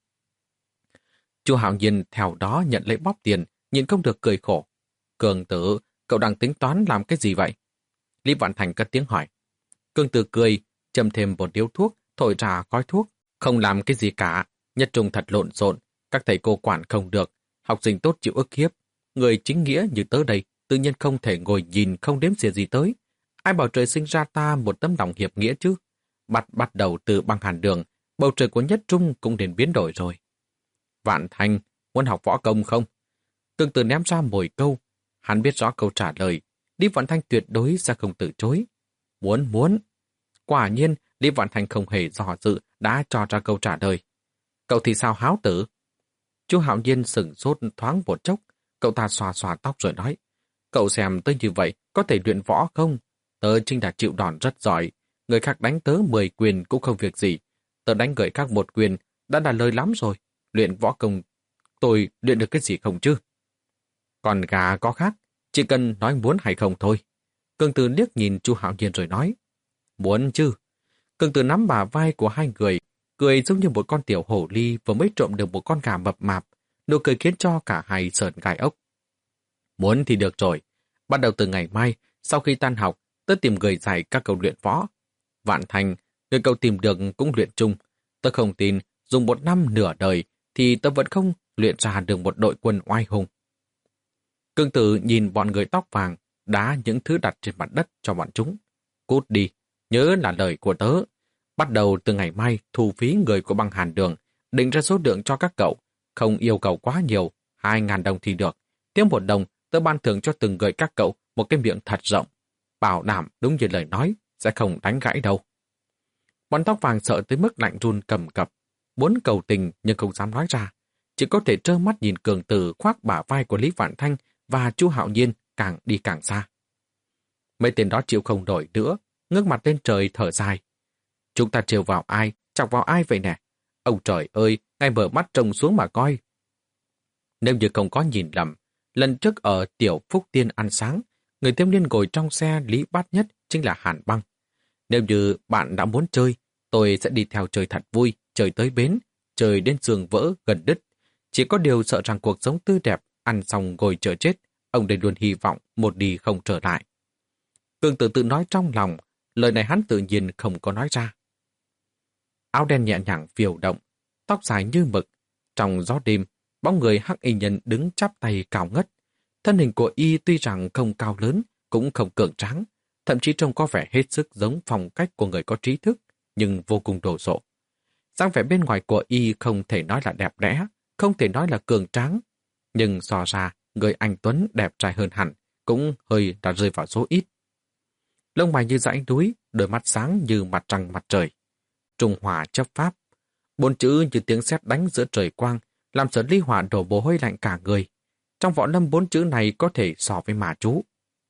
Chu Hạo Nhiên theo đó nhận lấy bóp tiền, nhìn không được cười khổ. Cường Tử, cậu đang tính toán làm cái gì vậy? Lý Vạn Thành cất tiếng hỏi. Cường Tử cười, châm thêm một điếu thuốc, thổi ra khói thuốc. Không làm cái gì cả, Nhất Trung thật lộn xộn, các thầy cô quản không được, học sinh tốt chịu ức hiếp. Người chính nghĩa như tớ đây, tự nhiên không thể ngồi nhìn không đếm xỉa gì tới. Ai bảo trời sinh ra ta một tấm lòng hiệp nghĩa chứ? Bắt bắt đầu từ băng hàn đường, bầu trời của Nhất Trung cũng đến biến đổi rồi. Vạn Thanh, muốn học võ công không? Tương Tự ném ra mồi câu. Hắn biết rõ câu trả lời. Lý Vạn Thanh tuyệt đối sẽ không từ chối. Muốn, muốn. Quả nhiên, Lý Vạn Thanh không hề dò dự đã cho ra câu trả lời. Cậu thì sao háo tử? Chu Hạo Nhiên sửng sốt thoáng một chốc. Cậu ta xòa xòa tóc rồi nói. Cậu xem tới như vậy có thể luyện võ không? Tớ chính là chịu đòn rất giỏi. Người khác đánh tớ mười quyền cũng không việc gì. Tớ đánh người khác một quyền đã là lời lắm rồi. Luyện võ công tôi luyện được cái gì không chứ? Còn gà có khác, chỉ cần nói muốn hay không thôi. Cương Tử liếc nhìn Chu Hạo Nhiên rồi nói. Muốn chứ. Cương Tử nắm bả vai của hai người, cười giống như một con tiểu hổ ly vừa mới trộm được một con gà mập mạp. Nụ cười khiến cho cả hai sởn gai ốc. Muốn thì được rồi. Bắt đầu từ ngày mai, sau khi tan học, tớ tìm người dạy các câu luyện võ. Vạn Thành, người cậu tìm được cũng luyện chung. Tớ không tin, dùng một năm nửa đời, thì tớ vẫn không luyện ra được một đội quân oai hùng. Cương Tử nhìn bọn người tóc vàng, đá những thứ đặt trên mặt đất cho bọn chúng. Cút đi, nhớ là lời của tớ. Bắt đầu từ ngày mai, thu phí người của băng hàn đường, định ra số lượng cho các cậu. Không yêu cầu quá nhiều, hai ngàn đồng thì được. Tiếp một đồng, tớ ban thưởng cho từng người các cậu một cái miệng thật rộng. Bảo đảm đúng như lời nói, sẽ không đánh gãy đâu. Bọn tóc vàng sợ tới mức lạnh run cầm cập, muốn cầu tình nhưng không dám nói ra. Chỉ có thể trơ mắt nhìn Cường Tử khoác bả vai của Lý Vạn Thanh và Chu Hạo Nhiên càng đi càng xa. Mấy tên đó chịu không nổi nữa, ngước mặt lên trời thở dài. Chúng ta trêu vào ai, chọc vào ai vậy nè? Ông trời ơi, ngay mở mắt trông xuống mà coi. Nếu như không có nhìn lầm, lần trước ở Tiểu Phúc Tiên ăn sáng, người thiếu niên ngồi trong xe Lý Bát Nhất chính là Hàn Băng. Nếu như bạn đã muốn chơi, tôi sẽ đi theo chơi thật vui, chơi tới bến, chơi đến giường vỡ gần đứt. Chỉ có điều sợ rằng cuộc sống tươi đẹp, ăn xong ngồi chờ chết, ông đây luôn hy vọng một đi không trở lại. Cường Tử tự nói trong lòng, lời này hắn tự nhiên không có nói ra. Áo đen nhẹ nhàng phiêu động, tóc dài như mực. Trong gió đêm, bóng người hắc y nhân đứng chắp tay cao ngất. Thân hình của y tuy rằng không cao lớn, cũng không cường tráng, thậm chí trông có vẻ hết sức giống phong cách của người có trí thức, nhưng vô cùng đồ sộ. Dáng vẻ bên ngoài của y không thể nói là đẹp đẽ, không thể nói là cường tráng, nhưng so ra người anh tuấn đẹp trai hơn hẳn, cũng hơi đã rơi vào số ít. Lông mày như dãy núi, đôi mắt sáng như mặt trăng mặt trời. Trung Hòa chấp pháp. Bốn chữ như tiếng sét đánh giữa trời quang, làm Sở Ly Hỏa đổ mồ hôi lạnh cả người. Trong võ lâm bốn chữ này có thể so với mà chú.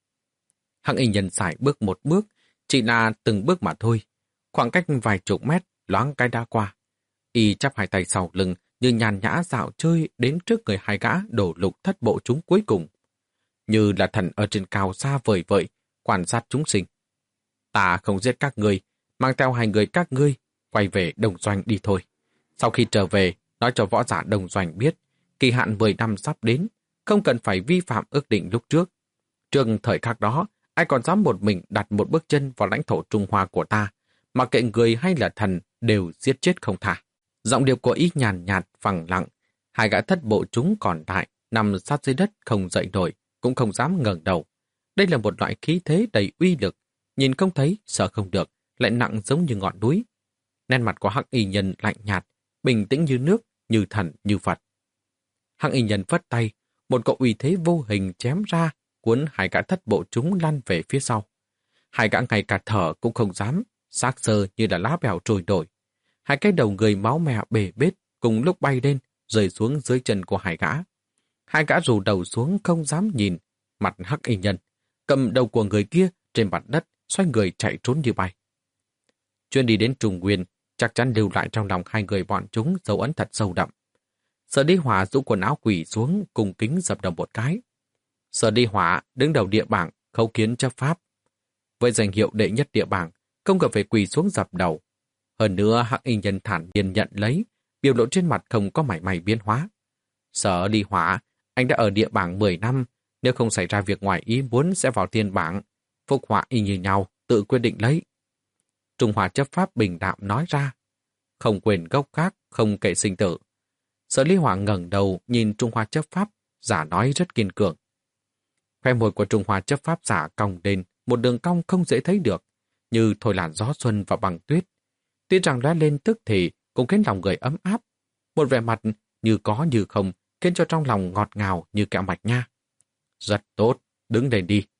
Hắc y nhân sải bước một bước, chỉ là từng bước mà thôi. Khoảng cách vài chục mét, loáng cái đã qua. Y chắp hai tay sau lưng, như nhàn nhã dạo chơi đến trước người hai gã đổ lục thất bộ chúng cuối cùng. Như là thần ở trên cao xa vời vợi, quan sát chúng sinh. Ta không giết các ngươi, mang theo hai người các ngươi, quay về Đồng Doanh đi thôi. Sau khi trở về, nói cho võ giả Đồng Doanh biết, kỳ hạn mười năm sắp đến, không cần phải vi phạm ước định lúc trước. Trước thời khắc đó, ai còn dám một mình đặt một bước chân vào lãnh thổ Trung Hoa của ta, mà kệ người hay là thần đều giết chết không tha. Giọng điệu của y nhàn nhạt, phẳng lặng, hai gã thất bộ chúng còn lại, nằm sát dưới đất không dậy nổi, cũng không dám ngẩng đầu. Đây là một loại khí thế đầy uy lực, nhìn không thấy, sợ không được, lại nặng giống như ngọn núi. Nét mặt của hắc y nhân lạnh nhạt, bình tĩnh như nước, như thần, như Phật. Hắc y nhân phất tay, một cỗ uy thế vô hình chém ra, cuốn hai gã thất bộ chúng lăn về phía sau. Hai gã ngay cả thở cũng không dám, xác sơ như là lá bèo trôi nổi. Hai cái đầu người máu mè bể bết cùng lúc bay lên, rơi xuống dưới chân của hai gã. Hai gã rủ đầu xuống không dám nhìn, mặt hắc y nhân, cầm đầu của người kia trên mặt đất, xoay người chạy trốn như bay. Chuyến đi đến Trung Nguyên chắc chắn lưu lại trong lòng hai người bọn chúng dấu ấn thật sâu đậm. Sở Đi Hỏa rũ quần áo quỳ xuống, cùng kính dập đầu một cái. Sở Đi Hỏa đứng đầu địa bảng, khấu kiến chấp pháp. Với danh hiệu đệ nhất địa bảng, không cần phải quỳ xuống dập đầu. Hơn nữa, hắc y nhân thản nhiên nhận lấy, biểu lộ trên mặt không có mảy may biến hóa. Sở Đi Hỏa, anh đã ở địa bảng mười năm, nếu không xảy ra việc ngoài ý muốn sẽ vào thiên bảng. Phúc họa y như nhau, tự quyết định lấy. Trung Hoa chấp pháp bình đạm nói ra. Không quên gốc khác, không kể sinh tử. Sở Lý Hỏa ngẩng đầu nhìn Trung Hoa chấp pháp, giả nói rất kiên cường. Khoe môi của Trung Hoa chấp pháp giả cong lên một đường cong không dễ thấy được, như thổi làn gió xuân vào băng tuyết. Tuy rằng lóe lên tức thì cũng khiến lòng người ấm áp. Một vẻ mặt như có như không khiến cho trong lòng ngọt ngào như kẹo mạch nha. Rất tốt, đứng lên đi.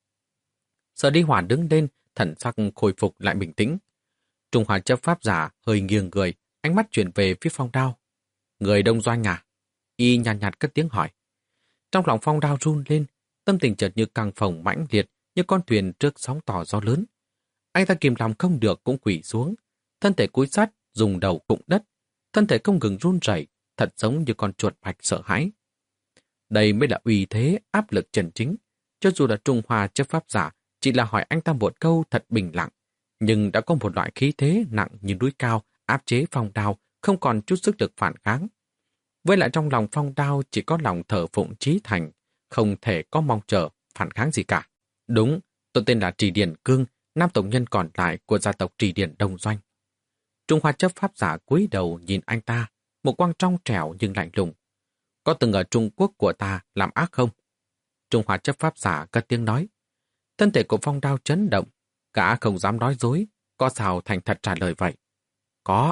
Sở Đi Hỏa đứng lên, thần sắc khôi phục lại bình tĩnh. Trung Hoa chấp pháp giả hơi nghiêng người, ánh mắt chuyển về phía Phong Đao. Người Đông Doanh à? Y nhàn nhạt, nhạt cất tiếng hỏi. Trong lòng Phong Đao run lên, tâm tình chợt như căng phồng mãnh liệt, như con thuyền trước sóng to gió lớn. Anh ta kìm lòng không được cũng quỳ xuống, thân thể cúi sát, dùng đầu cụng đất, thân thể không ngừng run rẩy, thật giống như con chuột bạch sợ hãi. Đây mới là uy thế, áp lực chân chính. Cho dù là Trung Hoa chấp pháp giả, chỉ là hỏi anh ta một câu thật bình lặng, nhưng đã có một loại khí thế nặng như núi cao áp chế Phong Đao, không còn chút sức lực phản kháng. Với lại trong lòng Phong Đao chỉ có lòng thờ phụng chí thành, không thể có mong chờ, phản kháng gì cả. Đúng, tôi tên là Trì Điển Cương, nam tộc nhân còn lại của gia tộc Trì Điển Đông Doanh. Trung Hoa chấp pháp giả cúi đầu nhìn anh ta, một quang trong trẻo nhưng lạnh lùng. Có từng ở Trung Quốc của ta làm ác không? Trung Hoa chấp pháp giả cất tiếng nói. Thân thể của Phong Đao chấn động, gã không dám nói dối, có sao thành thật trả lời vậy. Có.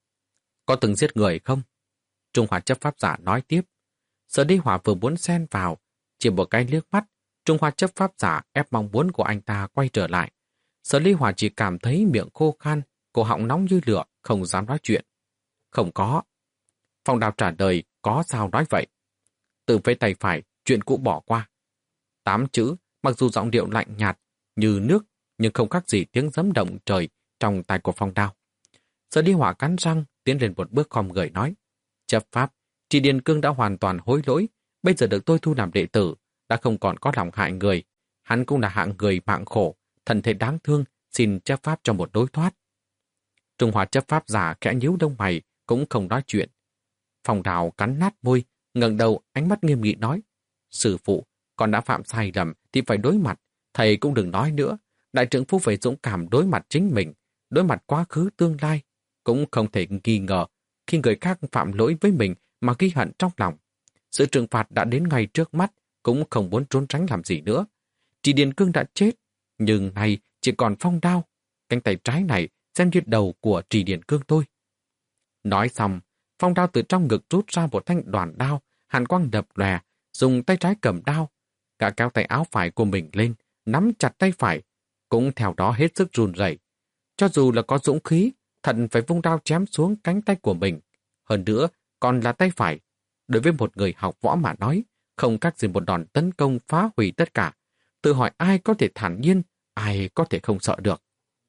Có từng giết người không? Trung Hoa chấp pháp giả nói tiếp. Sở Đi Hỏa vừa muốn xen vào, chỉ một cái liếc mắt, Trung Hoa chấp pháp giả ép mong muốn của anh ta quay trở lại. Sở Ly Hỏa chỉ cảm thấy miệng khô khan, cổ họng nóng như lửa, không dám nói chuyện. Không có. Phong Đao trả lời, có sao nói vậy. Từ với tay phải, chuyện cũ bỏ qua. Tám chữ, mặc dù giọng điệu lạnh nhạt, như nước, nhưng không khác gì tiếng giấm động trời trong tai của Phong Đao. Sở Ly Hỏa cắn răng, tiến lên một bước khom người nói. Chấp pháp, Trì Điền Cương đã hoàn toàn hối lỗi, bây giờ được tôi thu làm đệ tử, đã không còn có lòng hại người. Hắn cũng là hạng người mạng khổ, thân thể đáng thương, xin chấp pháp cho một đối thoát. Trung Hoa chấp pháp giả khẽ nhíu lông mày, cũng không nói chuyện. Phong Đao cắn nát môi, ngẩng đầu, ánh mắt nghiêm nghị nói. Sư phụ, con đã phạm sai lầm thì phải đối mặt, thầy cũng đừng nói nữa. Đại trưởng phu phải dũng cảm đối mặt chính mình, đối mặt quá khứ tương lai. Cũng không thể nghi ngờ khi người khác phạm lỗi với mình mà ghi hận trong lòng. Sự trừng phạt đã đến ngay trước mắt, cũng không muốn trốn tránh làm gì nữa. Trì Điền Cương đã chết, nhưng nay chỉ còn Phong Đao. Cánh tay trái này xem như đầu của Trì Điền Cương tôi. Nói xong, Phong Đao từ trong ngực rút ra một thanh đoàn đao, hàn quang đập lòe, dùng tay trái cầm đao. Cả kéo tay áo phải của mình lên, nắm chặt tay phải, cũng theo đó hết sức run rẩy. Cho dù là có dũng khí, thần phải vung đao chém xuống cánh tay của mình. Hơn nữa, còn là tay phải. Đối với một người học võ mà nói, không khác gì một đòn tấn công phá hủy tất cả. Tự hỏi ai có thể thản nhiên, ai có thể không sợ được.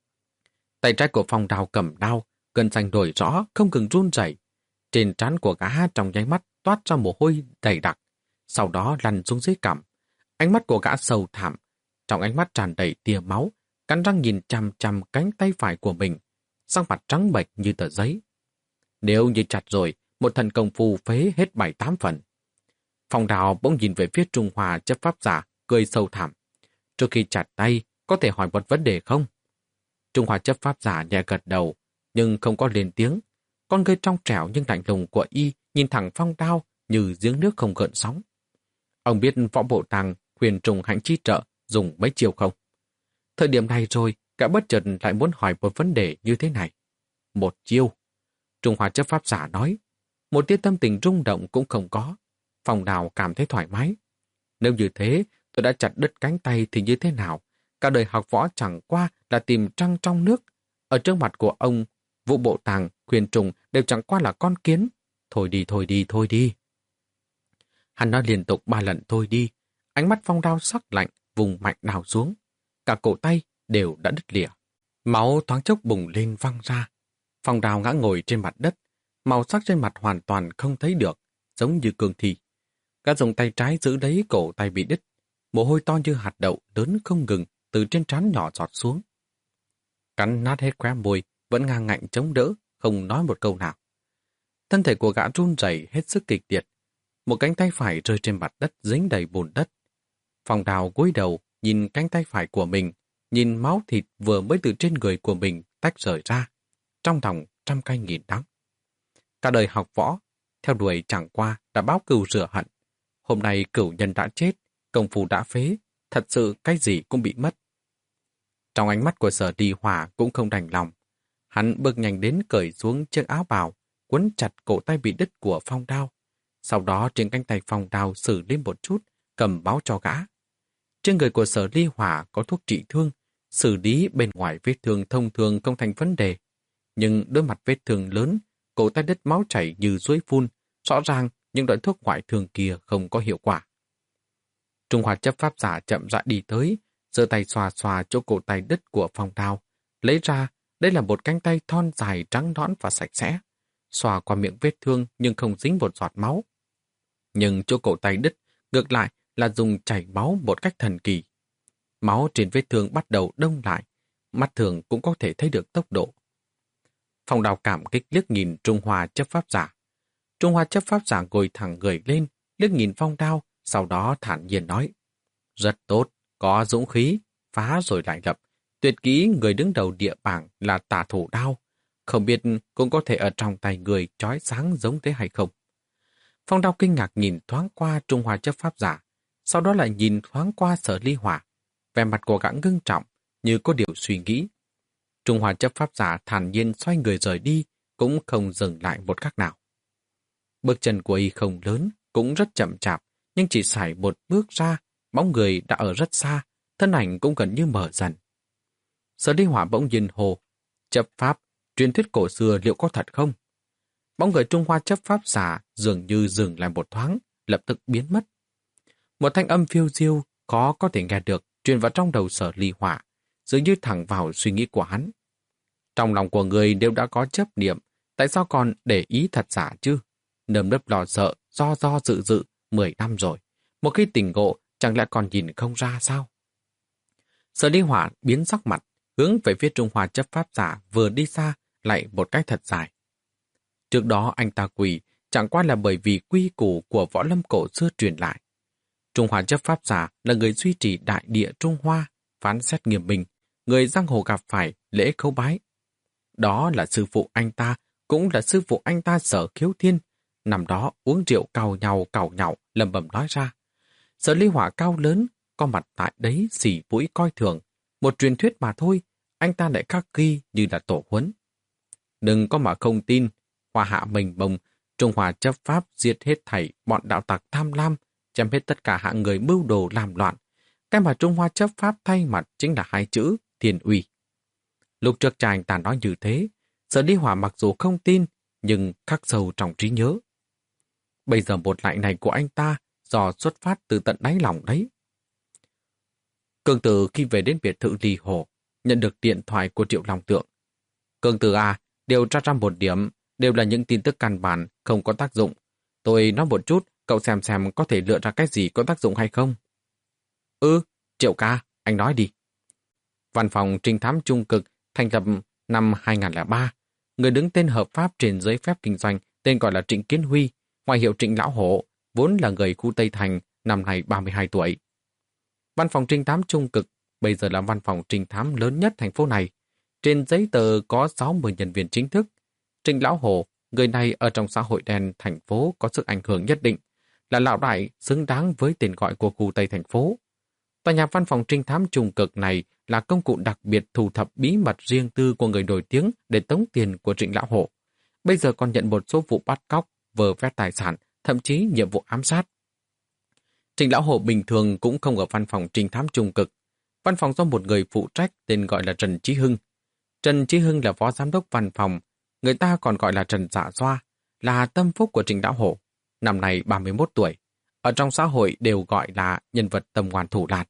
Tay trái của Phong Đao cầm đao, gân xanh đổi rõ, không ngừng run rẩy. Trên trán của gã trong nháy mắt toát ra mồ hôi dày đặc, sau đó lăn xuống dưới cằm. Ánh mắt của gã sầu thảm, trong ánh mắt tràn đầy tia máu, cắn răng nhìn chằm chằm cánh tay phải của mình, sắc mặt trắng bệch như tờ giấy. Nếu như chặt rồi, một thần công phu phế hết bảy tám phần. Phong Đao bỗng nhìn về phía Trung Hoa chấp pháp giả, cười sâu thẳm. Trước khi chặt tay, có thể hỏi một vấn đề không? Trung Hoa chấp pháp giả nhẹ gật đầu, nhưng không có lên tiếng. Con ngươi trong trẻo nhưng lạnh lùng của y nhìn thẳng Phong Đao như giếng nước không gợn sóng. Ông biết võ bộ tàng huyền trùng hạnh chi trợ dùng mấy chiêu không? Thời điểm này rồi, cả bất chợt lại muốn hỏi một vấn đề như thế này. Một chiêu. Trung Hoa chấp pháp giả nói. Một tia tâm tình rung động cũng không có. Phong Đao cảm thấy thoải mái. Nếu như thế, tôi đã chặt đứt cánh tay thì như thế nào? Cả đời học võ chẳng qua là tìm trăng trong nước. Ở trước mặt của ông, Vũ Bộ Tàng, Huyền Trùng đều chẳng qua là con kiến. Thôi đi, thôi đi, thôi đi. Hắn nói liên tục ba lần thôi đi. Ánh mắt Phong Đao sắc lạnh, vùng mạnh đào xuống. Cả cổ tay đều đã đứt lìa. Máu thoáng chốc bùng lên văng ra. Phong Đao ngã ngồi trên mặt đất. Màu sắc trên mặt hoàn toàn không thấy được, giống như cương thi. Gã dùng tay trái giữ lấy cổ tay bị đứt. Mồ hôi to như hạt đậu lớn không ngừng từ trên trán nhỏ giọt xuống. Cắn nát hết khóe môi, vẫn ngang ngạnh chống đỡ, không nói một câu nào. Thân thể của gã run rẩy hết sức kịch liệt. Một cánh tay phải rơi trên mặt đất dính đầy bùn đất. Phong Đao cúi đầu nhìn cánh tay phải của mình, nhìn máu thịt vừa mới từ trên người của mình tách rời ra. Trong lòng trăm cay nghìn đắng. Cả đời học võ, theo đuổi chẳng qua đã báo cừu rửa hận. Hôm nay cửu nhân đã chết, công phu đã phế, thật sự cái gì cũng bị mất. Trong ánh mắt của Sở Ly Hỏa cũng không đành lòng. Hắn bước nhanh đến cởi xuống chiếc áo bào, quấn chặt cổ tay bị đứt của Phong Đao. Sau đó trên cánh tay Phong Đao xử lên một chút, cầm báo cho gã. Trên người của Sở Ly Hỏa có thuốc trị thương, xử lý bên ngoài vết thương thông thường không thành vấn đề. Nhưng đối mặt vết thương lớn, cổ tay đứt máu chảy như suối phun, rõ ràng những loại thuốc ngoại thương kia không có hiệu quả. Trung Hoa chấp pháp giả chậm rãi đi tới, giơ tay xoa xoa chỗ cổ tay đứt của Phong Đao, lấy ra, đây là một cánh tay thon dài trắng nõn và sạch sẽ, xoa qua miệng vết thương nhưng không dính một giọt máu. Nhưng chỗ cổ tay đứt, ngược lại là dùng chảy máu một cách thần kỳ. Máu trên vết thương bắt đầu đông lại, mắt thường cũng có thể thấy được tốc độ. Phong Đao cảm kích liếc nhìn Trung Hoa chấp pháp giả. Trung Hoa chấp pháp giả ngồi thẳng người lên, liếc nhìn Phong Đao, sau đó thản nhiên nói. Rất tốt, có dũng khí, phá rồi lại lập. Tuyệt kỹ người đứng đầu địa bảng là Tả Thủ Đao. Không biết cũng có thể ở trong tay người chói sáng giống thế hay không. Phong Đao kinh ngạc nhìn thoáng qua Trung Hoa chấp pháp giả, sau đó lại nhìn thoáng qua Sở Ly Hỏa. Vẻ mặt của gã ngưng trọng, như có điều suy nghĩ. Trung Hoa chấp pháp giả thản nhiên xoay người rời đi, cũng không dừng lại một khắc nào. Bước chân của y không lớn, cũng rất chậm chạp, nhưng chỉ sải một bước ra, bóng người đã ở rất xa, thân ảnh cũng gần như mở dần. Sở Ly Hỏa bỗng nhiên hồ, chấp pháp, truyền thuyết cổ xưa liệu có thật không? Bóng người Trung Hoa chấp pháp giả dường như dừng lại một thoáng, lập tức biến mất. Một thanh âm phiêu diêu, khó có thể nghe được, truyền vào trong đầu Sở Ly Hỏa, dường như thẳng vào suy nghĩ của hắn. Trong lòng của người đều đã có chấp niệm, tại sao còn để ý thật giả chứ? Nơm nớp lo sợ, do do dự dự, mười năm rồi. Một khi tỉnh ngộ, chẳng lẽ còn nhìn không ra sao? Sở Ly Hỏa biến sắc mặt, hướng về phía Trung Hoa chấp pháp giả vừa đi xa, lại một cách thật dài. Trước đó anh ta quỳ, chẳng qua là bởi vì quy củ của võ lâm cổ xưa truyền lại. Trung Hoa chấp pháp giả là người duy trì đại địa Trung Hoa, phán xét nghiêm minh, người giang hồ gặp phải lễ khấu bái. Đó là sư phụ anh ta, cũng là sư phụ anh ta Sở Khiếu Thiên. Nằm đó uống rượu cào nhau cào nhạo, lẩm bẩm nói ra. Sở Ly Hỏa cao lớn, có mặt tại đấy xỉ mũi coi thường. Một truyền thuyết mà thôi, anh ta lại khắc ghi như là tổ huấn. Đừng có mà không tin, Hoa hạ mình bồng, Trung Hoa chấp pháp giết hết thảy bọn đạo tặc tham lam, chém hết tất cả hạng người mưu đồ làm loạn. Cái mà Trung Hoa chấp pháp thay mặt chính là hai chữ thiên uy. Lúc trước cha anh ta nói như thế, Sở Ly Hỏa mặc dù không tin, nhưng khắc sâu trong trí nhớ. Bây giờ một lại này của anh ta do xuất phát từ tận đáy lòng đấy. Cường Tử khi về đến biệt thự Ly Hồ, nhận được điện thoại của Triệu Long Tượng. Cường Tử à, điều tra ra một điểm, đều là những tin tức căn bản, không có tác dụng. Tôi nói một chút, cậu xem xem có thể lựa ra cái gì có tác dụng hay không. Ừ, Triệu ca, anh nói đi. Văn phòng trinh thám trung cực thành lập năm hai không không ba. Người đứng tên hợp pháp trên giấy phép kinh doanh tên gọi là Trịnh Kiến Huy, ngoài hiệu Trịnh Lão Hổ, vốn là người khu Tây Thành, năm nay ba mươi hai tuổi. Văn phòng trinh thám trung cực bây giờ là văn phòng trinh thám lớn nhất thành phố này. Trên giấy tờ có sáu mươi nhân viên chính thức. Trịnh Lão Hổ, người này ở trong xã hội đen thành phố có sức ảnh hưởng nhất định, là lão đại xứng đáng với tên gọi của khu Tây thành phố. Tòa nhà văn phòng trinh thám trung cực này là công cụ đặc biệt thu thập bí mật riêng tư của người nổi tiếng để tống tiền của Trịnh Lão Hổ. Bây giờ còn nhận một số vụ bắt cóc, vơ vét tài sản, thậm chí nhiệm vụ ám sát. Trịnh Lão Hổ bình thường cũng không ở văn phòng trinh thám trung cực. Văn phòng do một người phụ trách tên gọi là Trần Chí Hưng. Trần Chí Hưng là phó giám đốc văn phòng, người ta còn gọi là Trần Dạ Xoa, là tâm phúc của Trịnh Lão Hổ. Năm nay ba mươi mốt tuổi, ở trong xã hội đều gọi là nhân vật tầm ngoan thủ lạt.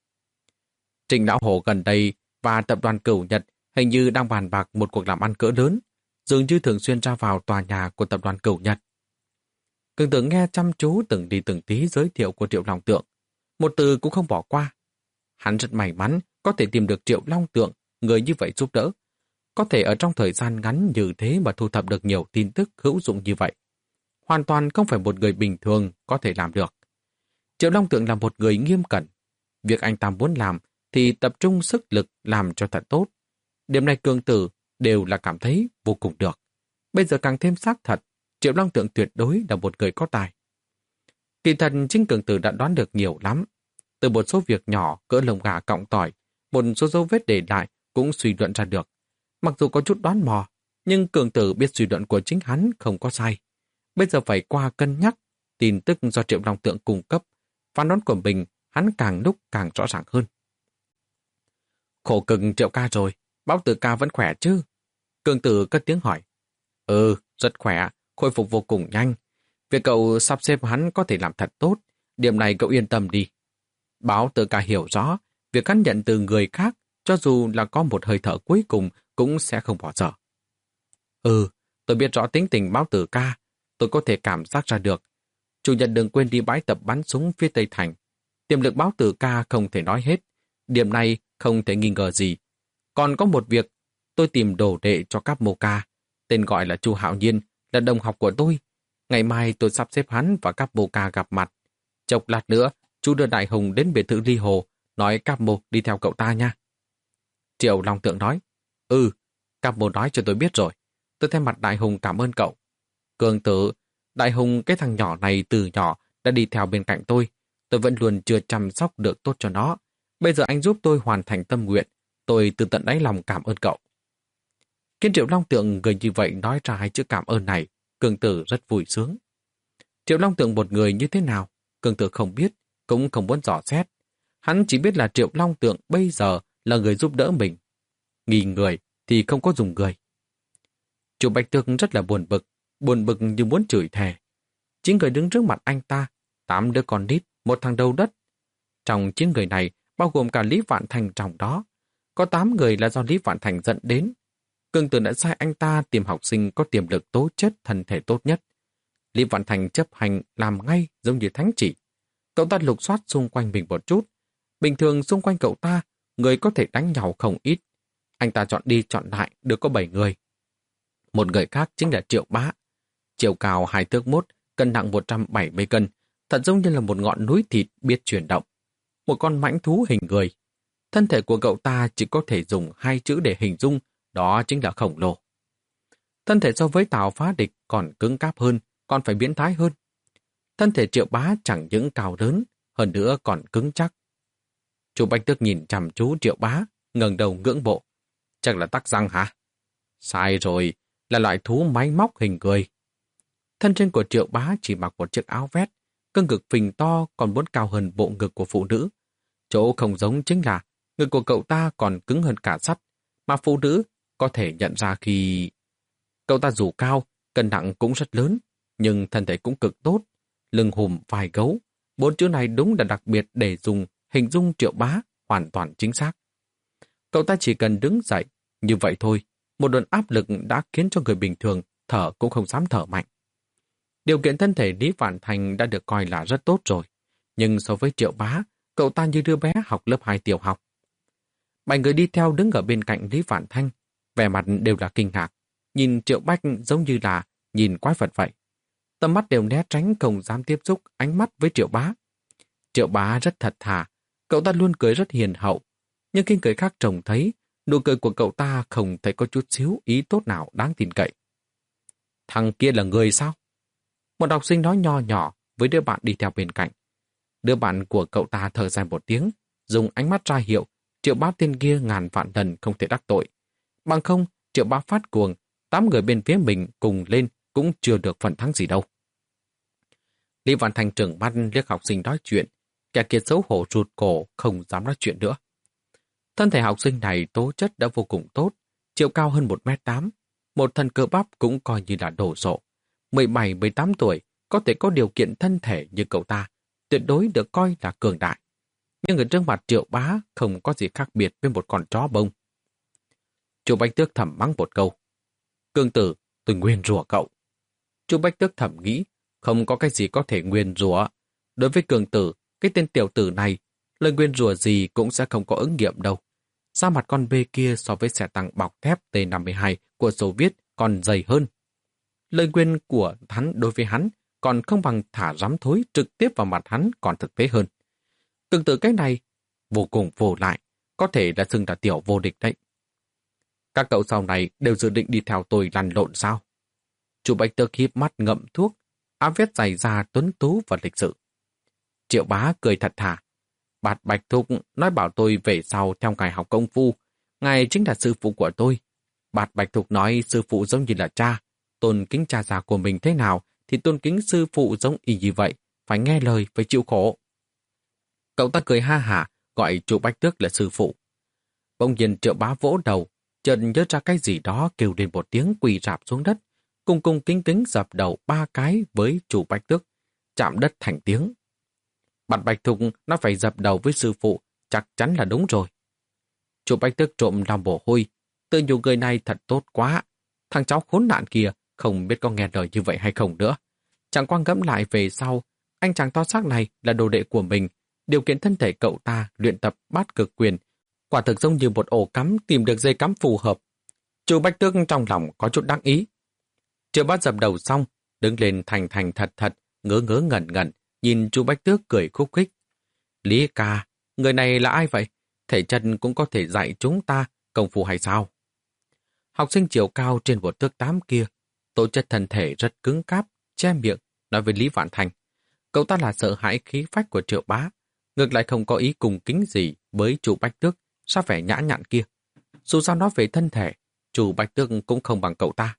Trịnh Lão Hổ gần đây và tập đoàn Cửu Nhật hình như đang bàn bạc một cuộc làm ăn cỡ lớn, dường như thường xuyên ra vào tòa nhà của tập đoàn Cửu Nhật. Cường Tử nghe chăm chú từng đi từng tí giới thiệu của Triệu Long Tượng, một từ cũng không bỏ qua. Hắn rất may mắn có thể tìm được Triệu Long Tượng, người như vậy giúp đỡ, có thể ở trong thời gian ngắn như thế mà thu thập được nhiều tin tức hữu dụng như vậy. Hoàn toàn không phải một người bình thường có thể làm được. Triệu Long Tượng là một người nghiêm cẩn. Việc anh ta muốn làm thì tập trung sức lực làm cho thật tốt. Điểm này Cường Tử đều là cảm thấy vô cùng được. Bây giờ càng thêm xác thật, Triệu Long Tượng tuyệt đối là một người có tài. Kỳ thật chính Cường Tử đã đoán được nhiều lắm. Từ một số việc nhỏ cỡ lồng gà cọng tỏi, một số dấu vết để lại cũng suy luận ra được. Mặc dù có chút đoán mò, nhưng Cường Tử biết suy luận của chính hắn không có sai. Bây giờ phải qua cân nhắc, tin tức do Triệu Long Tượng cung cấp, phán đoán của mình hắn càng lúc càng rõ ràng hơn. Khổ cực Triệu ca rồi, Báo Tử ca vẫn khỏe chứ? Cường Tử cất tiếng hỏi. Ừ, rất khỏe, khôi phục vô cùng nhanh. Việc cậu sắp xếp hắn có thể làm thật tốt, điểm này cậu yên tâm đi. Báo Tử ca hiểu rõ, việc hắn nhận từ người khác, cho dù là có một hơi thở cuối cùng, cũng sẽ không bỏ dở. Ừ, tôi biết rõ tính tình Báo Tử ca, tôi có thể cảm giác ra được. Chủ nhật đừng quên đi bãi tập bắn súng phía Tây Thành. Tiềm lực Báo Tử ca không thể nói hết, điểm này không thể nghi ngờ gì. Còn có một việc, tôi tìm đồ đệ cho các mô ca, tên gọi là Chu Hạo Nhiên, là đồng học của tôi. Ngày mai tôi sắp xếp hắn và các mô ca gặp mặt. Chốc lát nữa, chú đưa Đại Hùng đến biệt thự Ly Hồ, nói các mô đi theo cậu ta nha. Triệu Long Tượng nói, ừ, các mô nói cho tôi biết rồi. Tôi thay mặt Đại Hùng cảm ơn cậu. Cường Tử, Đại Hùng cái thằng nhỏ này từ nhỏ đã đi theo bên cạnh tôi. Tôi vẫn luôn chưa chăm sóc được tốt cho nó. Bây giờ anh giúp tôi hoàn thành tâm nguyện. Tôi từ tận đáy lòng cảm ơn cậu. Khiến Triệu Long Tượng người như vậy nói ra hai chữ cảm ơn này, Cường Tử rất vui sướng. Triệu Long Tượng một người như thế nào, Cường Tử không biết, cũng không muốn dò xét. Hắn chỉ biết là Triệu Long Tượng bây giờ là người giúp đỡ mình. Nghi người thì không có dùng người. Chủ Bạch Tước rất là buồn bực, buồn bực như muốn chửi thề. Chín người đứng trước mặt anh ta, tám đứa con nít, một thằng đầu đất. Trong chín người này, bao gồm cả Lý Vạn Thành trong đó. Có tám người là do Lý Vạn Thành dẫn đến. Cường Tử đã sai anh ta tìm học sinh có tiềm lực tố chất thân thể tốt nhất. Lý Vạn Thành chấp hành làm ngay giống như thánh chỉ. Cậu ta lục soát xung quanh mình một chút. Bình thường xung quanh cậu ta, người có thể đánh nhau không ít. Anh ta chọn đi chọn lại được có bảy người. Một người khác chính là Triệu Bá. Chiều cao hai thước mốt, cân nặng một trăm bảy mươi cân, thật giống như là một ngọn núi thịt biết chuyển động. Một con mãnh thú hình người. Thân thể của cậu ta chỉ có thể dùng hai chữ để hình dung, đó chính là khổng lồ. Thân thể so với Tào Phá Địch còn cứng cáp hơn, còn phải biến thái hơn. Thân thể Triệu Bá chẳng những cao lớn, hơn nữa còn cứng chắc. Chủ Bạch Tước nhìn chằm chú Triệu Bá, ngẩng đầu ngưỡng mộ. Chắc là tắc răng hả? Sai rồi, là loại thú máy móc hình người. Thân trên của Triệu Bá chỉ mặc một chiếc áo vest, cơ ngực phình to còn muốn cao hơn bộ ngực của phụ nữ. Chỗ không giống chính là ngực của cậu ta còn cứng hơn cả sắt, mà phụ nữ có thể nhận ra khi... Cậu ta dù cao, cân nặng cũng rất lớn, nhưng thân thể cũng cực tốt, lưng hùm vai gấu. Bốn chữ này đúng là đặc biệt để dùng hình dung Triệu Bá hoàn toàn chính xác. Cậu ta chỉ cần đứng dậy, như vậy thôi, một đợt áp lực đã khiến cho người bình thường thở cũng không dám thở mạnh. Điều kiện thân thể Lý Vạn Thành đã được coi là rất tốt rồi, nhưng so với Triệu Bá, cậu ta như đứa bé học lớp hai tiểu học. Bảy người đi theo đứng ở bên cạnh Lý Vạn Thanh, vẻ mặt đều là kinh ngạc, nhìn Triệu Bách giống như là nhìn quái vật vậy. Tầm mắt đều né tránh không dám tiếp xúc ánh mắt với Triệu Bá. Triệu Bá rất thật thà, cậu ta luôn cười rất hiền hậu, nhưng khi người khác trông thấy, nụ cười của cậu ta không thấy có chút xíu ý tốt nào đáng tin cậy. Thằng kia là người sao? Một học sinh nói nho nhỏ với đứa bạn đi theo bên cạnh. Đứa bạn của cậu ta thở dài một tiếng, dùng ánh mắt ra hiệu, Triệu Bá tên kia ngàn vạn lần không thể đắc tội. Bằng không, Triệu Bá phát cuồng, tám người bên phía mình cùng lên cũng chưa được phần thắng gì đâu. Lý Văn Thành trừng mắt liếc học sinh nói chuyện, kẻ kia xấu hổ rụt cổ không dám nói chuyện nữa. Thân thể học sinh này tố chất đã vô cùng tốt, chiều cao hơn một mét tám, một thân cơ bắp cũng coi như là đồ sộ. mười bảy mười tám tuổi, có thể có điều kiện thân thể như cậu ta, tuyệt đối được coi là cường đại. Nhưng ở trước mặt Triệu Bá không có gì khác biệt với một con chó bông. Chu Bạch Tước thầm mắng một câu. Cường Tử, tôi nguyền rủa cậu. Chu Bạch Tước thầm nghĩ, không có cái gì có thể nguyền rủa. Đối với Cường Tử, cái tên tiểu tử này, lời nguyền rủa gì cũng sẽ không có ứng nghiệm đâu. Da mặt con bê kia so với xe tăng bọc thép T năm mươi hai của Xô Viết còn dày hơn. Lời nguyền của hắn đối với hắn còn không bằng thả rắm thối trực tiếp vào mặt hắn còn thực tế hơn. Cường Tử cái này vô cùng vô lại, có thể là xưng là tiểu vô địch đấy. Các cậu sau này đều dự định đi theo tôi lăn lộn sao? Chu Bạch Tước híp mắt ngậm thuốc, áo vest dày da tuấn tú và lịch sự. Triệu Bá cười thật thà. Bạt Bạch Thục nói bảo tôi về sau theo ngài học công phu. Ngài chính là sư phụ của tôi. Bạt Bạch Thục nói sư phụ giống như là cha. Tôn kính cha già của mình thế nào thì tôn kính sư phụ giống y như vậy. Phải nghe lời, phải chịu khổ. Cậu ta cười ha hả, gọi Chu Bách Tước là sư phụ. Bỗng nhiên Triệu Bá vỗ đầu, chợt nhớ ra cái gì đó, kêu lên một tiếng, quỳ rạp xuống đất, cung cung kính kính dập đầu ba cái với Chu Bách Tước, chạm đất thành tiếng. Bạt Bạch Thục nó phải dập đầu với sư phụ, chắc chắn là đúng rồi. Chu Bách Tước trộm lòng mồ hôi, tự nhủ người này thật tốt quá. Thằng cháu khốn nạn kia không biết có nghe lời như vậy hay không nữa. Chẳng qua ngẫm lại về sau, anh chàng to xác này là đồ đệ của mình, điều kiện thân thể cậu ta luyện tập bát cực quyền, quả thực giống như một ổ cắm tìm được dây cắm phù hợp. Chu Bách Tước trong lòng có chút đắc ý. Triệu Bá dập đầu xong, đứng lên thành thành thật thật, ngớ ngớ ngẩn ngẩn, nhìn Chu Bách Tước cười khúc khích. Lý ca, người này là ai vậy? Thể chân cũng có thể dạy chúng ta công phu hay sao? Học sinh chiều cao trên một thước tám kia, tố chất thân thể rất cứng cáp, che miệng, nói với Lý Vạn Thành. Cậu ta là sợ hãi khí phách của Triệu Bá, ngược lại không có ý cùng kính gì với Chu Bách Tước, sao vẻ nhã nhặn kia. Dù sao nói về thân thể, Chu Bách Tước cũng không bằng cậu ta.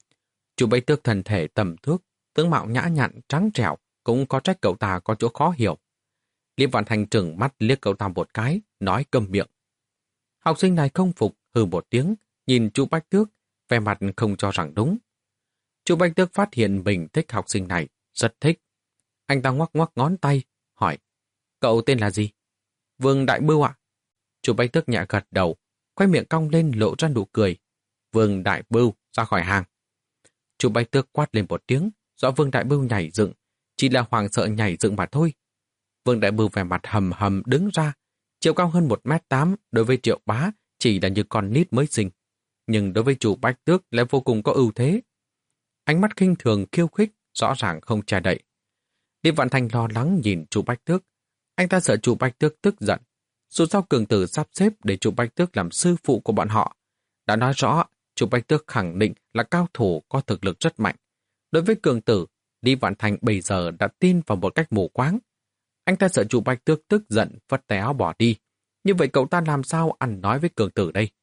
Chu Bách Tước thân thể tầm thước, tướng mạo nhã nhặn, trắng trẻo, cũng có trách cậu ta có chỗ khó hiểu. Lý Vạn Thành trừng mắt liếc cậu ta một cái, nói câm miệng. Học sinh này không phục, hừ một tiếng, nhìn Chu Bách Tước, vẻ mặt không cho rằng đúng. Chu Bách Tước phát hiện mình thích học sinh này, rất thích. Anh ta ngoắc ngoắc ngón tay, hỏi, cậu tên là gì? Vương Đại Bưu ạ. Chu Bách Tước nhẹ gật đầu, khoe miệng cong lên lộ ra nụ cười. Vương Đại Bưu ra khỏi hàng. Chu Bách Tước quát lên một tiếng, rõ Vương Đại Bưu nhảy dựng, chỉ là hoàng sợ nhảy dựng mà thôi. Vương Đại Bưu vẻ mặt hầm hầm đứng ra, chiều cao hơn một mét tám, đối với Triệu Bá chỉ là như con nít mới sinh, nhưng đối với Chu Bách Tước lại vô cùng có ưu thế. Ánh mắt khinh thường khiêu khích, rõ ràng không che đậy. Lý Vạn Thành lo lắng nhìn Chu Bách Tước, anh ta sợ Chu Bách Tước tức giận. Dù sao cường tử sắp xếp để Chu Bách Tước làm sư phụ của bọn họ, đã nói rõ Chu Bách Tước khẳng định là cao thủ có thực lực rất mạnh. Đối với cường tử, Lý Vạn Thành bây giờ đã tin vào một cách mù quáng. Anh ta sợ Chu Bách Tước tức giận phất tay áo bỏ đi. Như vậy cậu ta làm sao ăn nói với cường tử đây?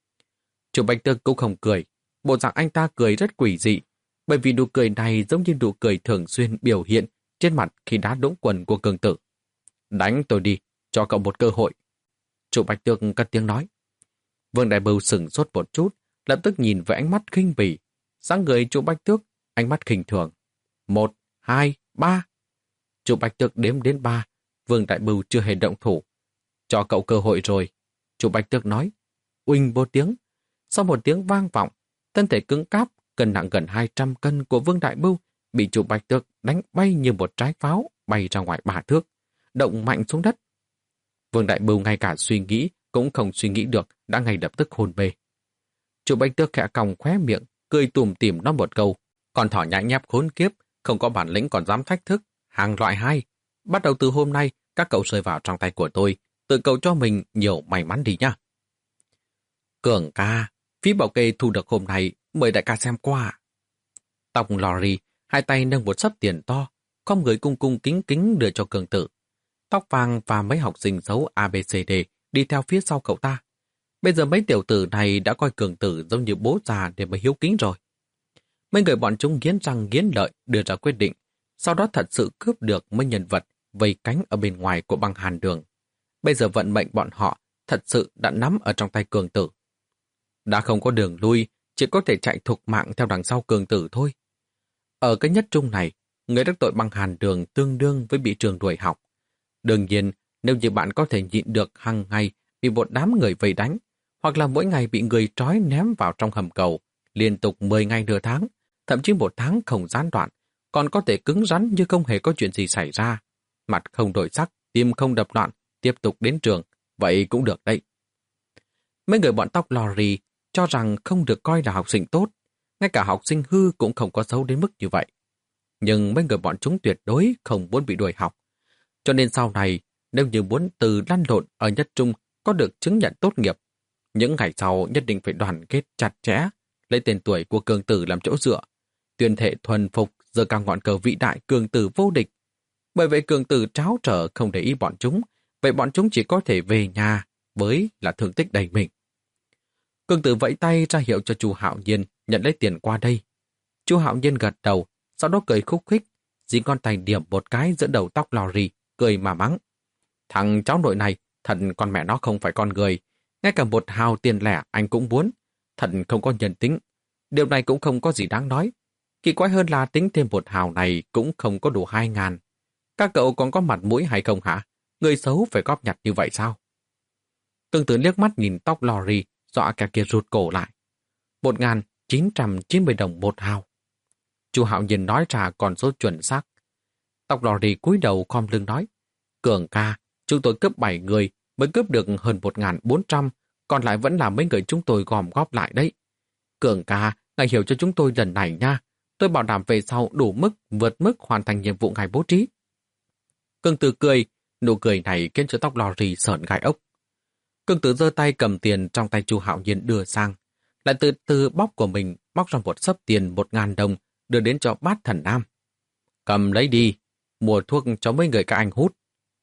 Chu Bách Tước cũng không cười. Bộ dạng anh ta cười rất quỷ dị, bởi vì nụ cười này giống như nụ cười thường xuyên biểu hiện trên mặt khi đá đũng quần của cường tử. Đánh tôi đi, cho cậu một cơ hội. Chu Bách Tước cất tiếng nói. Vương Đại Bưu sửng sốt một chút, lập tức nhìn với ánh mắt khinh bỉ. Sáng người Chu Bách Tước, ánh mắt khinh thường. Một, hai, ba. Chu Bách Tước đếm đến ba, Vương Đại Bưu chưa hề động thủ. Cho cậu cơ hội rồi. Chu Bách Tước nói. Uỳnh một tiếng. Sau một tiếng vang vọng, thân thể cứng cáp, cân nặng gần hai trăm cân của Vương Đại Bưu bị Chu Bách Tước đánh bay như một trái pháo, bay ra ngoài ba thước, động mạnh xuống đất. Vương Đại Bưu ngay cả suy nghĩ cũng không suy nghĩ được, đã ngay lập tức hôn mê. Chu Bách Tước khẽ còng khóe miệng, cười tủm tỉm nói một câu. Còn thỏ nhãi nhép khốn kiếp, không có bản lĩnh còn dám thách thức. Hàng loại hai. Bắt đầu từ hôm nay, các cậu rơi vào trong tay của tôi. Tự cậu cho mình nhiều may mắn đi nhá. Cường ca, phí bảo kê thu được hôm nay, mời đại ca xem qua. Tóc Lori, hai tay nâng một sấp tiền to, không người cung cung kính kính đưa cho cường tử. Tóc vàng và mấy học sinh xấu a bê xê đê đi theo phía sau cậu ta. Bây giờ mấy tiểu tử này đã coi cường tử giống như bố già để mà hiếu kính rồi. Mấy người bọn chúng nghiến răng nghiến lợi đưa ra quyết định, sau đó thật sự cướp được mấy nhân vật vây cánh ở bên ngoài của băng Hàn Đường. Bây giờ vận mệnh bọn họ thật sự đã nắm ở trong tay cường tử. Đã không có đường lui, chỉ có thể chạy thục mạng theo đằng sau cường tử thôi. Ở cái nhất trung này, người đắc tội băng Hàn Đường tương đương với bị trường đuổi học. Đương nhiên, nếu như bạn có thể nhịn được hàng ngày bị một đám người vây đánh, hoặc là mỗi ngày bị người trói ném vào trong hầm cầu, liên tục mười ngày nửa tháng, thậm chí một tháng không gián đoạn, còn có thể cứng rắn như không hề có chuyện gì xảy ra. Mặt không đổi sắc, tim không đập loạn, tiếp tục đến trường, vậy cũng được đấy. Mấy người bọn tóc Lori cho rằng không được coi là học sinh tốt, ngay cả học sinh hư cũng không có xấu đến mức như vậy. Nhưng mấy người bọn chúng tuyệt đối không muốn bị đuổi học. Cho nên sau này, nếu như muốn từ lăn lộn ở nhất trung có được chứng nhận tốt nghiệp, những ngày sau nhất định phải đoàn kết chặt chẽ, lấy tên tuổi của cường tử làm chỗ dựa, tuyên thệ thuần phục giơ cao ngọn cờ vĩ đại cường tử vô địch. Bởi vậy cường tử tráo trở không để ý bọn chúng, vậy bọn chúng chỉ có thể về nhà với là thương tích đầy mình. Cường Tử vẫy tay ra hiệu cho Chu Hạo Nhiên nhận lấy tiền qua đây. Chu Hạo Nhiên gật đầu, sau đó cười khúc khích, dính con tay điểm một cái giữa đầu tóc lò rì, cười mà mắng. Thằng cháu nội này, thật con mẹ nó không phải con người, ngay cả một hào tiền lẻ anh cũng muốn, thật không có nhân tính. Điều này cũng không có gì đáng nói. Kỳ quái hơn là tính thêm một hào này cũng không có đủ hai ngàn. Các cậu còn có mặt mũi hay không hả? Người xấu phải góp nhặt như vậy sao? Cường Tử liếc mắt nhìn tóc lò rì, dọa cả kia rụt cổ lại. Một ngàn chín trăm chín mươi đồng một hào. Chu Hạo Nhiên nói ra con số chuẩn xác. Tóc lò rì cúi đầu khom lưng nói. Cường ca, chúng tôi cướp bảy người mới cướp được hơn một ngàn bốn trăm, còn lại vẫn là mấy người chúng tôi gom góp lại đấy. Cường ca, ngài hiểu cho chúng tôi lần này nha. Tôi bảo đảm về sau đủ mức, vượt mức hoàn thành nhiệm vụ ngài bố trí. Cường Tử cười, nụ cười này khiến cho tóc lò rì sởn gai ốc. Cường Tử giơ tay cầm tiền trong tay Chu Hạo Nhiên đưa sang, lại từ từ bóc của mình bóc ra một xấp tiền một ngàn đồng đưa đến cho Bát Thần Nam. Cầm lấy đi, mua thuốc cho mấy người các anh hút.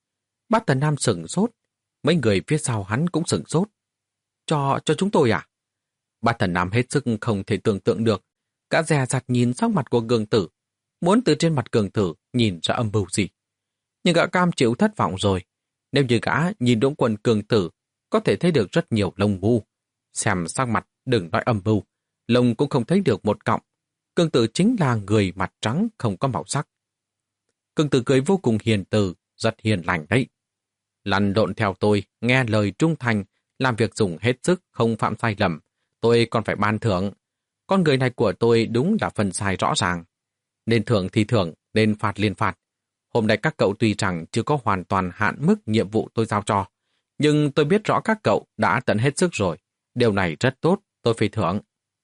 Bát Thần Nam sửng sốt, mấy người phía sau hắn cũng sửng sốt. Cho, cho chúng tôi à? Bát Thần Nam hết sức không thể tưởng tượng được, cả dè dặt nhìn sắc mặt của Cường Tử, muốn từ trên mặt Cường Tử nhìn ra âm mưu gì. Nhưng gã cam chịu thất vọng rồi, nếu như gã nhìn Đỗ Quân Cường Tử, có thể thấy được rất nhiều lông mưu. Xem sắc mặt, đừng nói âm mưu, lông cũng không thấy được một cọng. Cường Tử chính là người mặt trắng không có màu sắc. Cường Tử cười vô cùng hiền từ, rất hiền lành đấy. Lăn lộn theo tôi, nghe lời trung thành, làm việc dùng hết sức, không phạm sai lầm. Tôi còn phải ban thưởng. Con người này của tôi đúng là phần sai rõ ràng. Nên thưởng thì thưởng, nên phạt liền phạt. Hôm nay các cậu tuy rằng chưa có hoàn toàn hạn mức nhiệm vụ tôi giao cho, nhưng tôi biết rõ các cậu đã tận hết sức rồi. Điều này rất tốt, tôi phải thưởng.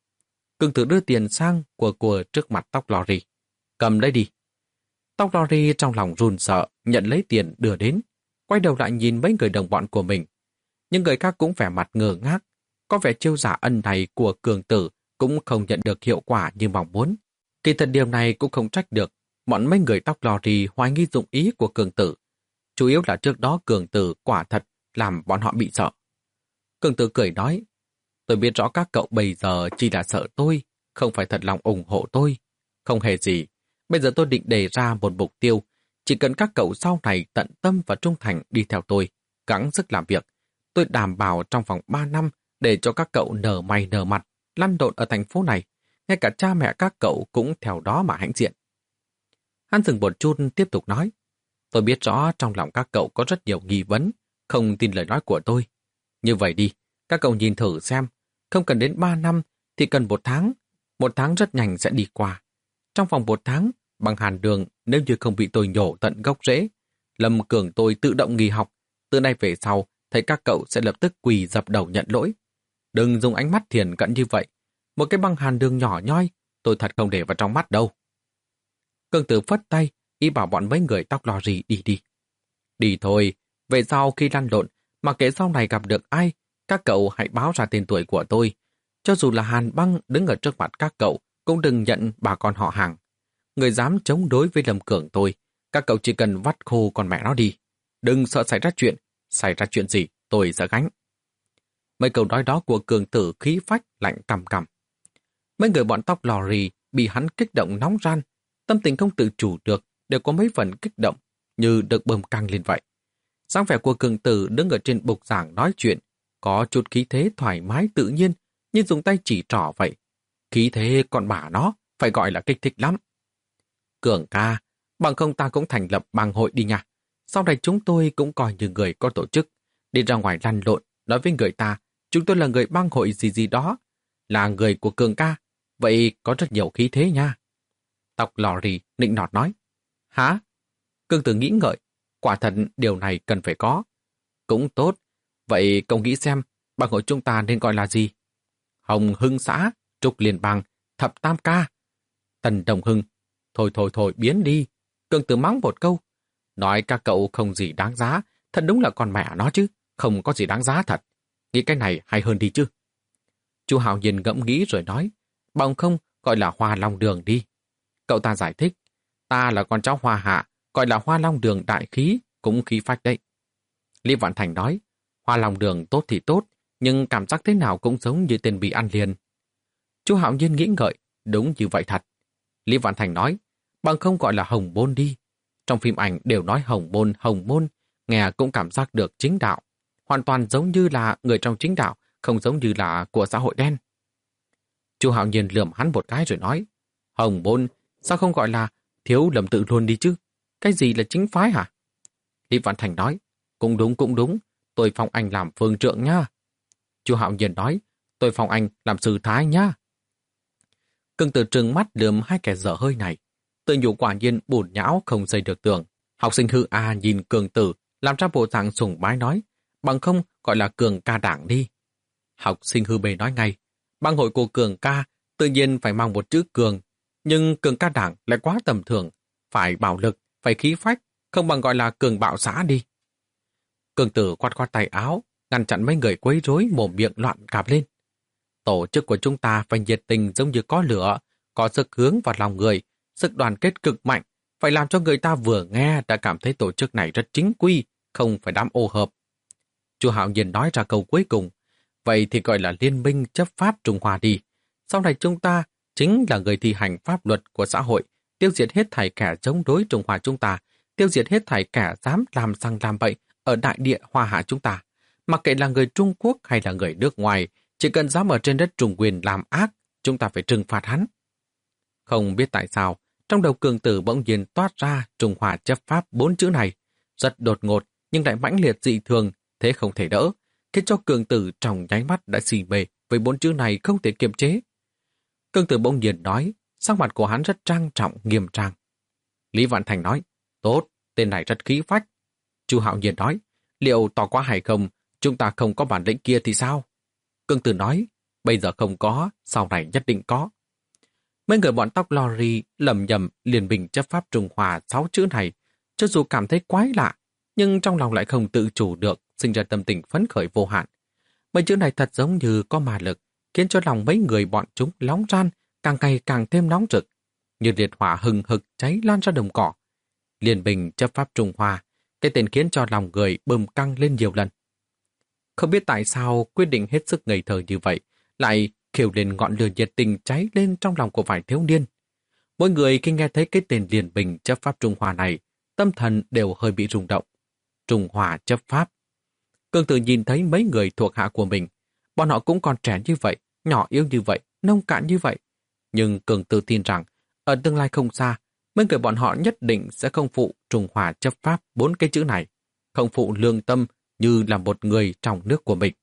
Cường Tử đưa tiền sang của của trước mặt tóc lò rì. Cầm lấy đi. Tóc lò rì trong lòng run sợ, nhận lấy tiền đưa đến, quay đầu lại nhìn mấy người đồng bọn của mình. Những người khác cũng vẻ mặt ngơ ngác, có vẻ chiêu giả ân này của Cường Tử cũng không nhận được hiệu quả như mong muốn. Kỳ thật điều này cũng không trách được, bọn mấy người tóc lò rì hoài nghi dụng ý của Cường Tử. Chủ yếu là trước đó Cường Tử quả thật làm bọn họ bị sợ. Cường Tử cười nói, tôi biết rõ các cậu bây giờ chỉ là sợ tôi, không phải thật lòng ủng hộ tôi. Không hề gì, bây giờ tôi định đề ra một mục tiêu, chỉ cần các cậu sau này tận tâm và trung thành đi theo tôi, gắng sức làm việc. Tôi đảm bảo trong vòng ba năm để cho các cậu nở mày nở mặt, lăn lộn ở thành phố này, ngay cả cha mẹ các cậu cũng theo đó mà hãnh diện. Hắn dừng một chút tiếp tục nói, tôi biết rõ trong lòng các cậu có rất nhiều nghi vấn, không tin lời nói của tôi. Như vậy đi, các cậu nhìn thử xem, không cần đến ba năm thì cần một tháng, một tháng rất nhanh sẽ đi qua. Trong vòng một tháng, bằng hàn đường nếu như không bị tôi nhổ tận gốc rễ, Lâm Cường tôi tự động nghỉ học, từ nay về sau, thấy các cậu sẽ lập tức quỳ dập đầu nhận lỗi. Đừng dùng ánh mắt thiền cận như vậy, một cái băng hàn đường nhỏ nhoi, tôi thật không để vào trong mắt đâu. Cường Tử phất tay, ý bảo bọn mấy người tóc lò rì đi đi. Đi thôi, về sau khi lăn lộn, mà kể sau này gặp được ai, các cậu hãy báo ra tên tuổi của tôi. Cho dù là Hàn Băng đứng ở trước mặt các cậu, cũng đừng nhận bà con họ Hàng. Người dám chống đối với Lâm Cường tôi, các cậu chỉ cần vắt khô con mẹ nó đi. Đừng sợ xảy ra chuyện, xảy ra chuyện gì, tôi sẽ gánh. Mấy câu nói đó của Cường Tử khí phách lạnh cằm cằm. Mấy người bọn tóc lò rì bị hắn kích động nóng ran, tâm tình không tự chủ được, đều có mấy phần kích động, như được bơm căng lên vậy. Dáng vẻ của Cường Tử đứng ở trên bục giảng nói chuyện, có chút khí thế thoải mái tự nhiên, như dùng tay chỉ trỏ vậy. Khí thế còn bà nó, phải gọi là kích thích lắm. Cường ca, bằng không ta cũng thành lập bang hội đi nha. Sau này chúng tôi cũng coi như người có tổ chức, đi ra ngoài lăn lộn, nói với người ta, chúng tôi là người bang hội gì gì đó, là người của Cường ca, vậy có rất nhiều khí thế nha. Tóc lò rì nịnh nọt nói. Hả? Cường Tử nghĩ ngợi, quả thật điều này cần phải có. Cũng tốt, vậy cậu nghĩ xem, bang hội chúng ta nên gọi là gì? Hồng Hưng xã, Trúc Liên bang, Thập Tam ca. Tần Đồng Hưng. Thôi thôi thôi biến đi. Cường Tử mắng một câu. Nói các cậu không gì đáng giá, thật đúng là con mẹ nó chứ, không có gì đáng giá thật. Nghĩ cái này hay hơn đi chứ. Chu Hạo Nhiên ngẫm nghĩ rồi nói, bằng không gọi là Hoa Long Đường đi. Cậu ta giải thích, ta là con cháu Hoa Hạ, gọi là Hoa Long Đường đại khí, cũng khí phách đấy. Lý Vạn Thành nói, hoa lòng đường tốt thì tốt, nhưng cảm giác thế nào cũng giống như tên bị ăn liền. Chu Hạo Nhiên nghĩ ngợi, đúng như vậy thật. Lý Vạn Thành nói, bằng không gọi là hồng môn đi. Trong phim ảnh đều nói hồng môn, hồng môn, nghe cũng cảm giác được chính đạo. Hoàn toàn giống như là người trong chính đạo, không giống như là của xã hội đen. Chu Hạo Nhiên lườm hắn một cái rồi nói, hồng môn, sao không gọi là thiếu lầm tự luôn đi chứ? Cái gì là chính phái hả? Lý Vạn Thành nói, cũng đúng cũng đúng, tôi phong anh làm phương trượng nha. Chu Hạo Nhiên nói, tôi phong anh làm sư thái nha. Cương Tử trừng mắt lườm hai kẻ dở hơi này. Tự nhủ quả nhiên bùn nhão không xây được tường. Học sinh hư A nhìn Cường Tử, làm ra bộ dạng sùng bái nói, bằng không gọi là Cường ca đảng đi. Học sinh hư bề nói ngay, bang hội của Cường ca tự nhiên phải mang một chữ Cường, nhưng Cường ca đảng lại quá tầm thường, phải bảo lực, phải khí phách, không bằng gọi là Cường bạo xã đi. Cường Tử quạt quạt tay áo, ngăn chặn mấy người quấy rối mồm miệng loạn cạp lên. Tổ chức của chúng ta phải nhiệt tình giống như có lửa, có sức hướng vào lòng người, sức đoàn kết cực mạnh, phải làm cho người ta vừa nghe đã cảm thấy tổ chức này rất chính quy, không phải đám ô hợp. Chu Hạo Nhiên nói ra câu cuối cùng, vậy thì gọi là liên minh chấp pháp Trung Hoa đi. Sau này chúng ta chính là người thi hành pháp luật của xã hội, tiêu diệt hết thảy kẻ chống đối Trung Hoa chúng ta, tiêu diệt hết thảy kẻ dám làm sang làm bậy ở đại địa Hoa Hạ chúng ta. Mặc kệ là người Trung Quốc hay là người nước ngoài, chỉ cần dám ở trên đất Trung Nguyên làm ác, chúng ta phải trừng phạt hắn. Không biết tại sao, trong đầu Cường Tử bỗng nhiên toát ra Trung Hoa chấp pháp bốn chữ này, rất đột ngột nhưng lại mãnh liệt dị thường, thế không thể đỡ, khiến cho Cường Tử trong nháy mắt đã xì mê với bốn chữ này không thể kiềm chế. Cường Tử bỗng nhiên nói, sắc mặt của hắn rất trang trọng, nghiêm trang. Lý Vạn Thành nói, tốt, tên này rất khí phách. Chu Hạo Nhiên nói, liệu to quá hay không, chúng ta không có bản lĩnh kia thì sao? Cường Tử nói, bây giờ không có, sau này nhất định có. Mấy người bọn tóc lori lầm nhầm liên minh chấp pháp Trung Hoa sáu chữ này, cho dù cảm thấy quái lạ, nhưng trong lòng lại không tự chủ được, sinh ra tâm tình phấn khởi vô hạn. Mấy chữ này thật giống như có ma lực, khiến cho lòng mấy người bọn chúng nóng ran, càng ngày càng thêm nóng rực, như liệt hỏa hừng hực cháy lan ra đồng cỏ. Liên minh chấp pháp Trung Hoa, cái tên khiến cho lòng người bừng căng lên nhiều lần. Không biết tại sao quyết định hết sức ngây thơ như vậy, lại khiêu lên ngọn lửa nhiệt tình cháy lên trong lòng của vài thiếu niên. Mỗi người khi nghe thấy cái tên liên minh chấp pháp Trung Hoa này, tâm thần đều hơi bị rung động. Trung Hoa chấp pháp. Cường Tử nhìn thấy mấy người thuộc hạ của mình, bọn họ cũng còn trẻ như vậy, nhỏ yếu như vậy, nông cạn như vậy. Nhưng Cường Tử tin rằng, ở tương lai không xa, mấy người bọn họ nhất định sẽ không phụ Trung Hoa chấp pháp bốn cái chữ này, không phụ lương tâm như là một người trong nước của mình.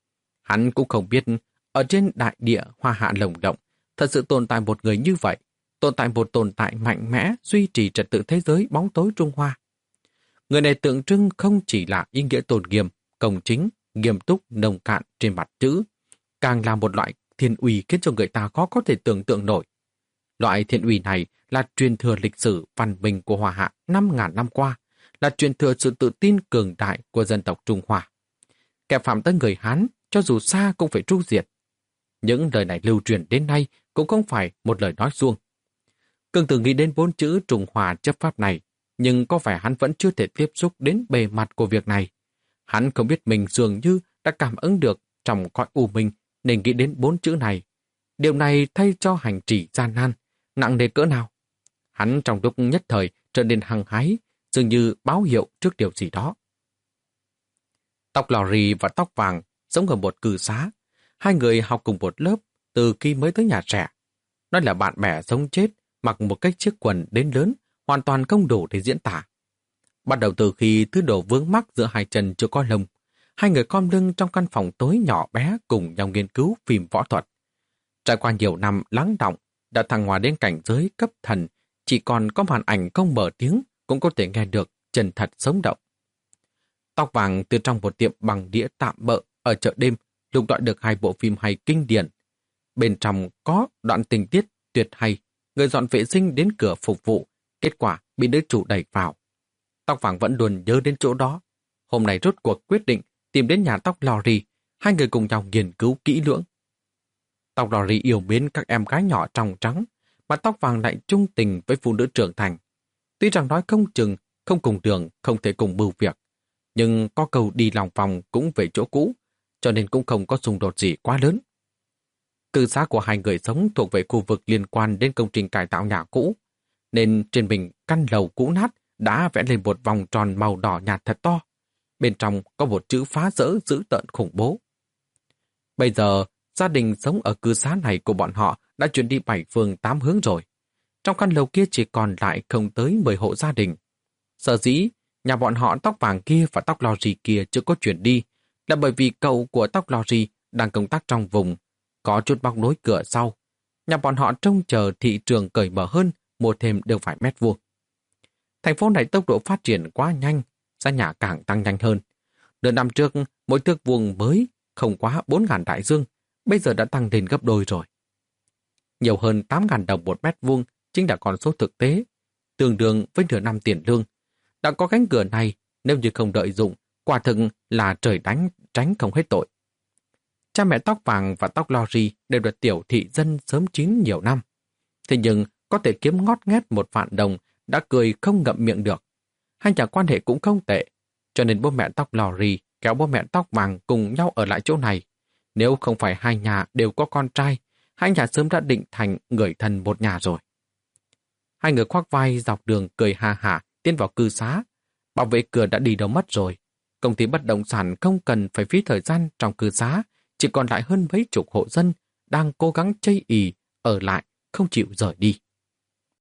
Hắn cũng không biết, ở trên đại địa Hoa Hạ lồng động, thật sự tồn tại một người như vậy, tồn tại một tồn tại mạnh mẽ duy trì trật tự thế giới bóng tối Trung Hoa. Người này tượng trưng không chỉ là ý nghĩa tôn nghiêm, công chính, nghiêm túc, nồng cạn trên mặt chữ, càng là một loại thiên uy khiến cho người ta khó có thể tưởng tượng nổi. Loại thiên uy này là truyền thừa lịch sử văn minh của Hoa Hạ năm ngàn năm qua, là truyền thừa sự tự tin cường đại của dân tộc Trung Hoa. Kẻ phạm tới người Hán, cho dù xa cũng phải tru diệt. Những lời này lưu truyền đến nay cũng không phải một lời nói suông. Cường Tử nghĩ đến bốn chữ Trung Hoa chấp pháp này, nhưng có vẻ hắn vẫn chưa thể tiếp xúc đến bề mặt của việc này. Hắn không biết mình dường như đã cảm ứng được trong cõi u minh nên nghĩ đến bốn chữ này. Điều này thay cho hành trì gian nan, nặng nề cỡ nào. Hắn trong lúc nhất thời trở nên hăng hái, dường như báo hiệu trước điều gì đó. Tóc lò rì và tóc vàng giống ở một cư xá. Hai người học cùng một lớp từ khi mới tới nhà trẻ. Nói là bạn bè sống chết, mặc một cách chiếc quần đến lớn, hoàn toàn không đủ để diễn tả. Bắt đầu từ khi thứ đồ vướng mắc giữa hai chân chưa có lông, hai người khom lưng trong căn phòng tối nhỏ bé cùng nhau nghiên cứu phim võ thuật. Trải qua nhiều năm lắng đọng, đã thăng hoa đến cảnh giới cấp thần, chỉ còn có màn ảnh không mở tiếng cũng có thể nghe được chân thật sống động. Tóc vàng từ trong một tiệm bằng đĩa tạm bợ ở chợ đêm lục lọi được hai bộ phim hay kinh điển. Bên trong có đoạn tình tiết tuyệt hay, người dọn vệ sinh đến cửa phục vụ, kết quả bị đứa chủ đẩy vào. Tóc vàng vẫn luôn nhớ đến chỗ đó. Hôm nay rốt cuộc quyết định tìm đến nhà tóc Lori, hai người cùng nhau nghiên cứu kỹ lưỡng. Tóc Lori yêu mến các em gái nhỏ trong trắng, mà tóc vàng lại trung tình với phụ nữ trưởng thành. Tuy rằng nói không chừng, không cùng đường, không thể cùng bưu việc. nhưng có cầu đi lòng vòng cũng về chỗ cũ, cho nên cũng không có xung đột gì quá lớn. Cư xá của hai người sống thuộc về khu vực liên quan đến công trình cải tạo nhà cũ, nên trên bình căn lầu cũ nát đã vẽ lên một vòng tròn màu đỏ nhạt thật to. Bên trong có một chữ phá rỡ dữ tợn khủng bố. Bây giờ, gia đình sống ở cư xá này của bọn họ đã chuyển đi bảy phương tám hướng rồi. Trong căn lầu kia chỉ còn lại không tới mười hộ gia đình. Sở dĩ, nhà bọn họ tóc vàng kia và tóc lò rì kia chưa có chuyển đi là bởi vì cậu của tóc lò rì đang công tác trong vùng, có chút bóc nối cửa sau. Nhà bọn họ trông chờ thị trường cởi mở hơn, mua thêm được vài mét vuông. Thành phố này tốc độ phát triển quá nhanh, giá nhà càng tăng nhanh hơn. Nửa năm trước, mỗi thước vuông mới không quá bốn nghìn đại dương, bây giờ đã tăng lên gấp đôi rồi. Nhiều hơn tám nghìn đồng một mét vuông chính là con số thực tế, tương đương với nửa năm tiền lương. Đã có cánh cửa này, nếu như không đợi dụng, quả thực là trời đánh tránh không hết tội. Cha mẹ tóc vàng và tóc lò rì đều là tiểu thị dân sớm chín nhiều năm. Thế nhưng có thể kiếm ngót nghét một vạn đồng đã cười không ngậm miệng được. Hai nhà quan hệ cũng không tệ, cho nên bố mẹ tóc lò rì kéo bố mẹ tóc vàng cùng nhau ở lại chỗ này. Nếu không phải hai nhà đều có con trai, hai nhà sớm đã định thành người thân một nhà rồi. Hai người khoác vai dọc đường cười ha hả tiến vào cư xá. Bảo vệ cửa đã đi đâu mất rồi. Công ty bất động sản không cần phải phí thời gian trong cư xá, chỉ còn lại hơn mấy chục hộ dân đang cố gắng chây ì ở lại, không chịu rời đi.